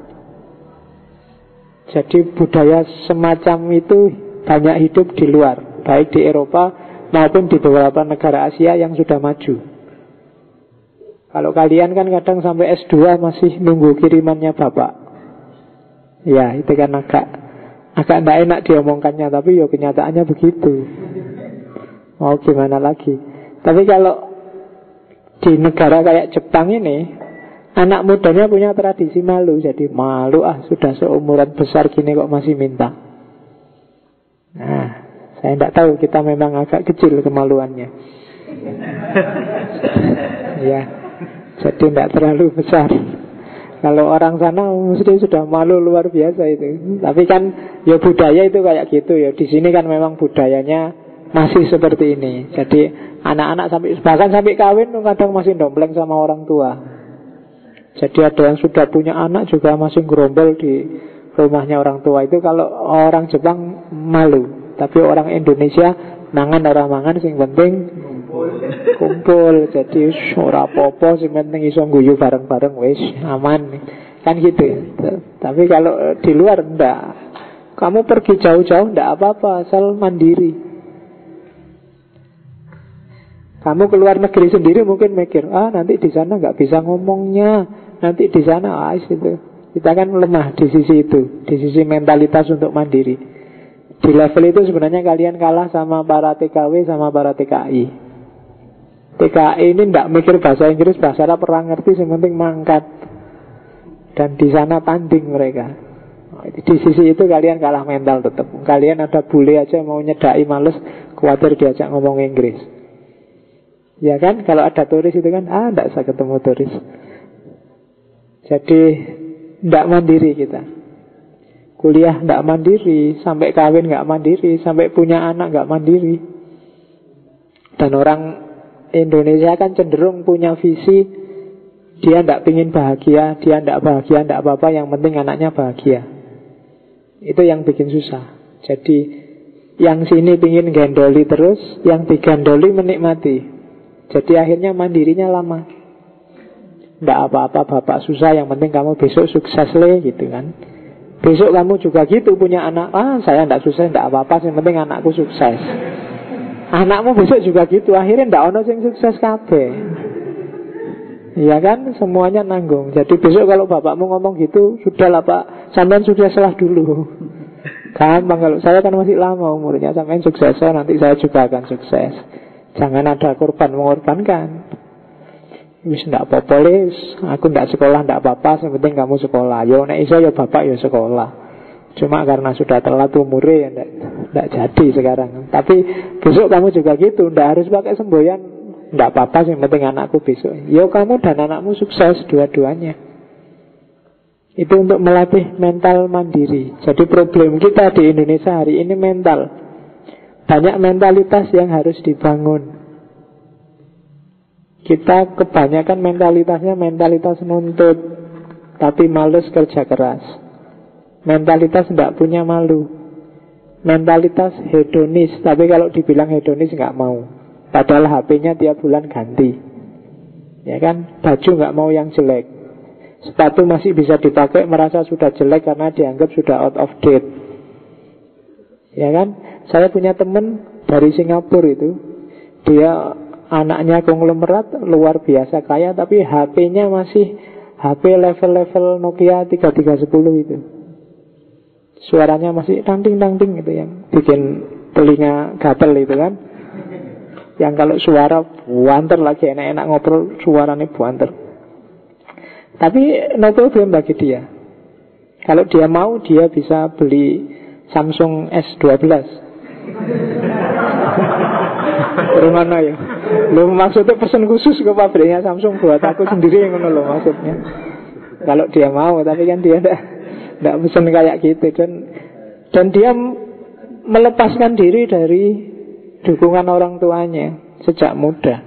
Jadi budaya semacam itu banyak hidup di luar, baik di Eropa maupun di beberapa negara Asia yang sudah maju. Kalau kalian kan kadang sampai S2 masih nunggu kirimannya bapak. Ya itu kan agak tidak enak diomongkannya, tapi ya kenyataannya begitu. Mau gimana lagi. Tapi kalau di negara kayak Jepang ini, anak mudanya punya tradisi malu. Jadi malu sudah seumuran besar gini kok masih minta. Nah, saya tidak tahu, kita memang agak kecil kemaluannya. Ya, jadi tidak terlalu besar. Kalau orang sana mesti sudah malu luar biasa itu. Tapi kan ya budaya itu kayak gitu ya. Di sini kan memang budayanya masih seperti ini. Jadi anak-anak bahkan sampai kawin kadang masih dompleng sama orang tua. Jadi ada yang sudah punya anak juga masih gerombol di rumahnya orang tua. Itu kalau orang Jepang malu. Tapi orang Indonesia nangan orang mangan sing penting kumpul. Jadi ora apa-apa, sing penting iso guyu bareng-bareng wis aman. Kan gitu. Tapi kalau di luar enggak. Kamu pergi jauh-jauh enggak apa-apa, asal mandiri. Kamu keluar negeri sendiri mungkin mikir, nanti di sana enggak bisa ngomongnya, nanti di sana itu. Kita kan lemah di sisi itu, di sisi mentalitas untuk mandiri. Di level itu sebenarnya kalian kalah sama para TKW, sama para TKI. TKI ini tidak mikir bahasa Inggris, bahasa Arab perang ngerti, yang penting mangkat. Dan di sana tanding mereka. Di sisi itu kalian kalah mental tetap. Kalian ada bule aja mau nyedai males, khawatir diajak ngomong Inggris. Ya kan, kalau ada turis itu kan, tidak usah ketemu turis. Jadi tidak mandiri kita. Kuliah tidak mandiri, sampai kawin tidak mandiri, sampai punya anak tidak mandiri. Dan orang Indonesia kan cenderung punya visi, dia tidak ingin bahagia, dia tidak bahagia, tidak apa-apa, yang penting anaknya bahagia. Itu yang bikin susah. Jadi yang sini ingin gendoli terus, yang digandoli menikmati. Jadi akhirnya mandirinya lama. Tidak apa-apa bapak susah, yang penting kamu besok sukses gitu kan. Besok kamu juga gitu punya anak, saya tidak susah, tidak apa-apa, yang penting anakku sukses. Anakmu besok juga gitu, akhirnya tidak ono yang sukses kabeh. Iya kan, semuanya nanggung. Jadi besok kalau bapakmu ngomong gitu, sudahlah pak, sampean sukseslah dulu. Gampang, kalau saya kan masih lama umurnya, sampean sukses, nanti saya juga akan sukses. Jangan ada korban mengorbankan. Wis ndak apa-apa les, aku ndak sekolah ndak apa-apa, yang penting kamu sekolah. Yo nek iso yo bapak yo sekolah. Cuma karena sudah telat umurnya ya enggak jadi sekarang. Tapi besok kamu juga gitu, enggak harus pakai semboyan. Enggak apa-apa, yang penting anakku besok. Yo kamu dan anakmu sukses dua-duanya. Itu untuk melatih mental mandiri. Jadi problem kita di Indonesia hari ini mental. Banyak mentalitas yang harus dibangun. Kita kebanyakan mentalitasnya mentalitas nuntut, tapi males kerja keras. Mentalitas tidak punya malu. Mentalitas hedonis, tapi kalau dibilang hedonis nggak mau. Padahal HP-nya tiap bulan ganti. Ya kan, baju nggak mau yang jelek. Sepatu masih bisa dipakai, merasa sudah jelek karena dianggap sudah out of date. Ya kan, saya punya teman dari Singapura itu. Dia anaknya konglomerat, luar biasa kaya, tapi HP-nya masih HP level-level Nokia 3310 itu. Suaranya masih tangting-tangting gitu, yang bikin telinga gatel itu kan. Yang kalau suara buanter lagi, enak-enak ngobrol suaranya buanter. Tapi no problem bagi dia. Kalau dia mau, dia bisa beli Samsung S12. Rumana ya. Lu maksudnya pesan khusus ke pabriknya Samsung buat aku sendiri yang ngono lo maksudnya. Kalau dia mau, tapi kan dia tidak pesan kayak gitu. Dan dia melepaskan diri dari dukungan orang tuanya sejak muda.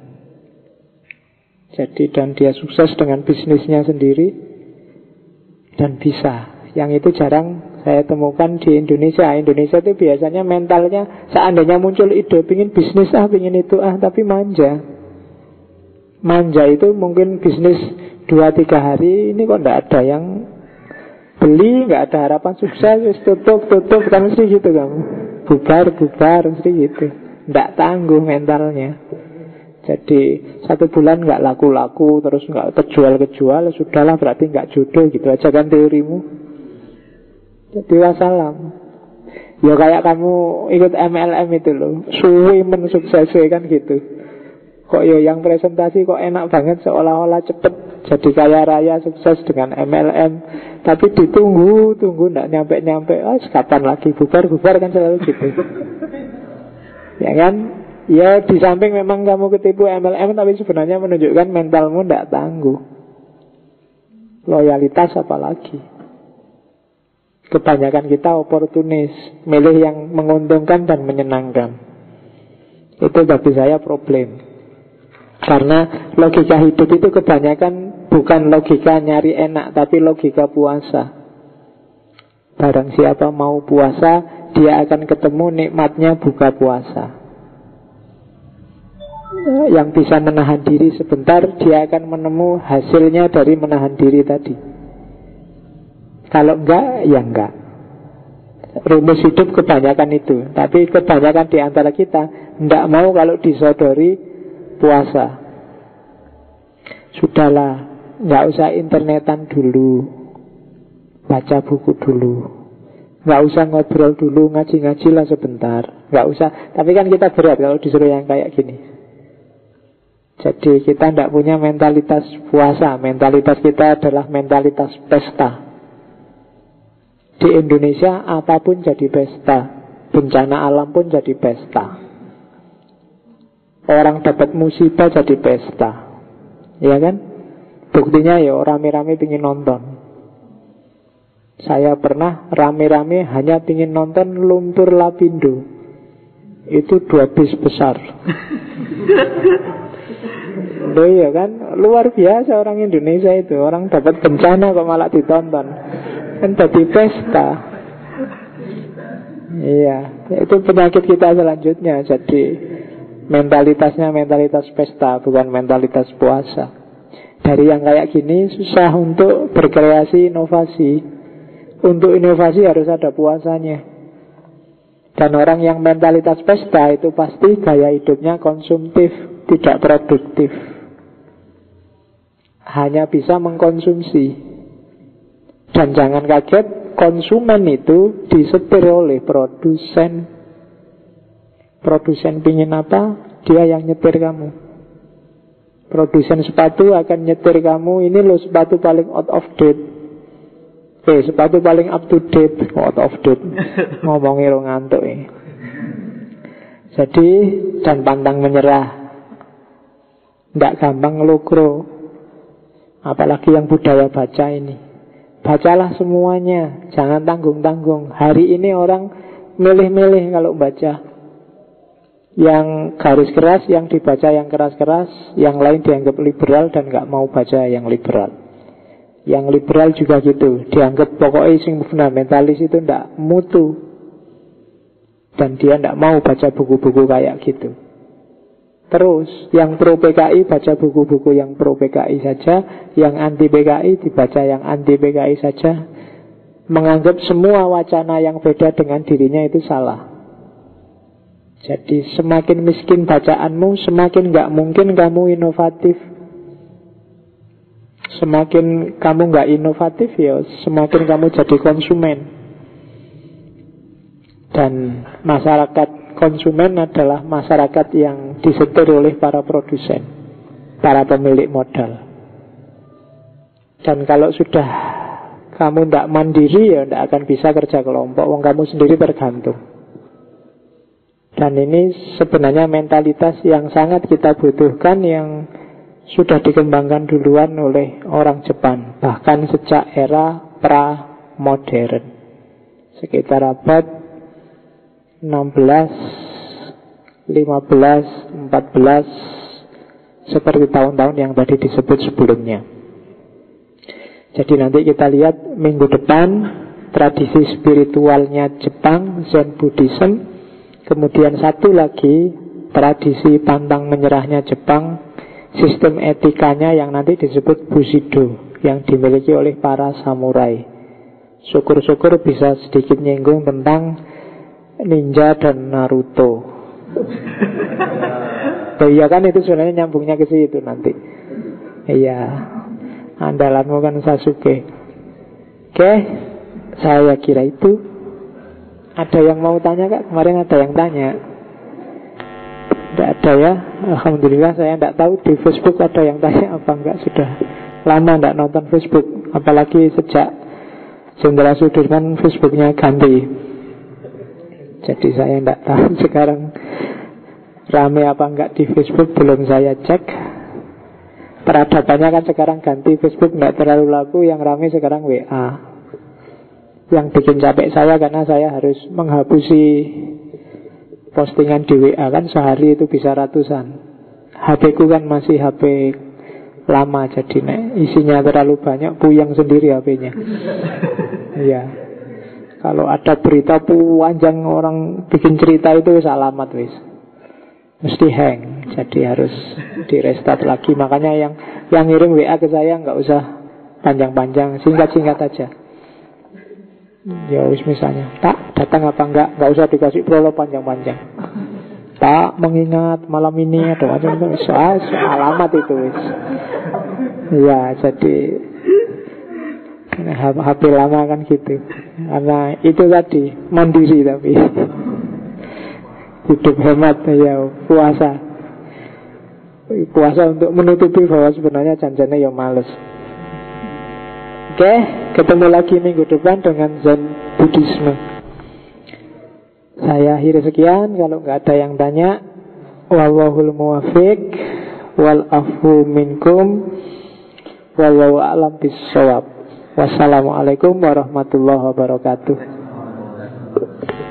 Jadi dan dia sukses dengan bisnisnya sendiri. Dan bisa. Yang itu jarang saya temukan di Indonesia. Indonesia itu biasanya mentalnya, seandainya muncul ide pingin bisnis pingin itu tapi manja. Manja itu mungkin bisnis 2-3 hari, ini kok tidak ada yang beli, nggak ada harapan sukses, tutup kan mesti gitu kamu, bubar mesti gitu, nggak tangguh mentalnya. Jadi 1 bulan nggak laku-laku, terus nggak kejual, sudahlah berarti nggak jodoh gitu aja kan teorimu. Jadi wassalam. Ya kayak kamu ikut MLM itu loh, suwi mensukses kan gitu. Kok ya yang presentasi kok enak banget, seolah-olah cepet jadi kaya raya sukses dengan MLM. Tapi ditunggu nggak nyampe-nyampe. Kapan lagi bubar kan selalu gitu. Ya kan? Ya di samping memang kamu ketipu MLM, tapi sebenarnya menunjukkan mentalmu nggak tangguh. Loyalitas apalagi. Kebanyakan kita oportunis, milih yang menguntungkan dan menyenangkan. Itu bagi saya problem. Karena logika hidup itu kebanyakan bukan logika nyari enak, tapi logika puasa. Barang siapa mau puasa, dia akan ketemu nikmatnya buka puasa. Yang bisa menahan diri sebentar, dia akan menemu hasilnya dari menahan diri tadi. Kalau enggak, ya enggak. Rumus hidup kebanyakan itu. Tapi kebanyakan di antara kita enggak mau kalau disodori puasa. Sudahlah, enggak usah internetan dulu, baca buku dulu, enggak usah ngobrol dulu, ngaji-ngaji lah sebentar, enggak usah. Tapi kan kita berat kalau disuruh yang kayak gini. Jadi kita enggak punya mentalitas puasa. Mentalitas kita adalah mentalitas pesta. Di Indonesia apapun jadi pesta. Bencana alam pun jadi pesta. Orang dapat musibah jadi pesta. Ya kan? Buktinya ya rame-rame pingin nonton. Saya pernah rame-rame hanya pingin nonton Lumpur Lapindo. Itu 2 bis besar. Loh ya kan? Luar biasa orang Indonesia itu. Orang dapat bencana kok malah ditonton. Kan jadi pesta. Iya, itu penyakit kita selanjutnya. Jadi mentalitasnya mentalitas pesta, bukan mentalitas puasa. Dari yang kayak gini susah untuk berkreasi inovasi. Untuk inovasi harus ada puasanya. Dan orang yang mentalitas pesta itu pasti gaya hidupnya konsumtif, tidak produktif. Hanya bisa mengkonsumsi. Dan jangan kaget, konsumen itu disetir oleh produsen. Produsen pingin apa, dia yang nyetir kamu. Produsen sepatu akan nyetir kamu, ini loh sepatu paling out of date. Sepatu paling up to date, out of date. Ngomongin lo ngantuk ya. Jadi, dan pantang menyerah. Tidak gampang ngelukro. Apalagi yang budaya baca ini. Bacalah semuanya, jangan tanggung-tanggung. Hari ini orang milih-milih kalau baca. Yang garis keras, yang dibaca yang keras-keras. Yang lain dianggap liberal dan gak mau baca yang liberal. Yang liberal juga gitu, dianggap pokoknya sing fundamentalis itu ndak mutu. Dan dia ndak mau baca buku-buku kayak gitu. Terus yang pro PKI baca buku-buku yang pro PKI saja, yang anti PKI dibaca yang anti PKI saja. Menganggap semua wacana yang beda dengan dirinya itu salah. Jadi semakin miskin bacaanmu, semakin gak mungkin kamu inovatif. Semakin kamu gak inovatif ya semakin kamu jadi konsumen. Dan masyarakat konsumen adalah masyarakat yang disetir oleh para produsen, para pemilik modal. Dan kalau sudah kamu tidak mandiri ya tidak akan bisa kerja kelompok. Wong kamu sendiri tergantung. Dan ini sebenarnya mentalitas yang sangat kita butuhkan, yang sudah dikembangkan duluan oleh orang Jepang, bahkan sejak era pra-modern, sekitar abad 16, 15, 14, seperti tahun-tahun yang tadi disebut sebelumnya. Jadi nanti kita lihat minggu depan tradisi spiritualnya Jepang, Zen Buddhism. Kemudian satu lagi tradisi pantang menyerahnya Jepang, sistem etikanya yang nanti disebut Bushido, yang dimiliki oleh para samurai. Syukur-syukur bisa sedikit nyinggung tentang ninja dan Naruto. Oh iya kan, itu sebenarnya nyambungnya ke situ nanti. Iya, andalanmu kan Sasuke. Oke, saya kira itu. Ada yang mau tanya Kak? Kemarin ada yang tanya. Tidak ada ya. Alhamdulillah, saya tidak tahu di Facebook ada yang tanya apa enggak. Sudah lama tidak nonton Facebook. Apalagi sejak Jenderal Sudirman Facebooknya ganti. Jadi saya tidak tahu sekarang rame apa enggak di Facebook. Belum saya cek. Peradabannya kan sekarang ganti. Facebook tidak terlalu laku. Yang rame sekarang WA. Yang bikin capek saya karena saya harus menghapusi postingan di WA, kan sehari itu bisa ratusan. HP ku kan masih HP lama, jadi isinya terlalu banyak, puyeng sendiri HP-nya. Iya. Kalau ada berita panjang orang bikin cerita itu alamat wis. Mesti hang, jadi harus di restart lagi. Makanya yang ngirim WA ke saya nggak usah panjang-panjang, singkat-singkat aja. Ya wis misalnya, tak datang apa enggak usah dikasih prolog panjang-panjang. Tak mengingat malam ini ada macam-macam soal alamat itu wis. Ya jadi HP lama kan gitu. Karena itu tadi mandiri tapi hidup hemat ya, puasa untuk menutupi bahwa sebenarnya janjinya ya males. Oke, ketemu lagi minggu depan dengan Zen Buddhisme. Saya akhiri sekian. Kalau nggak ada yang tanya, wallahul muwaffiq wal afu minkum wallahu a'lam bissawab. Wassalamualaikum warahmatullahi wabarakatuh.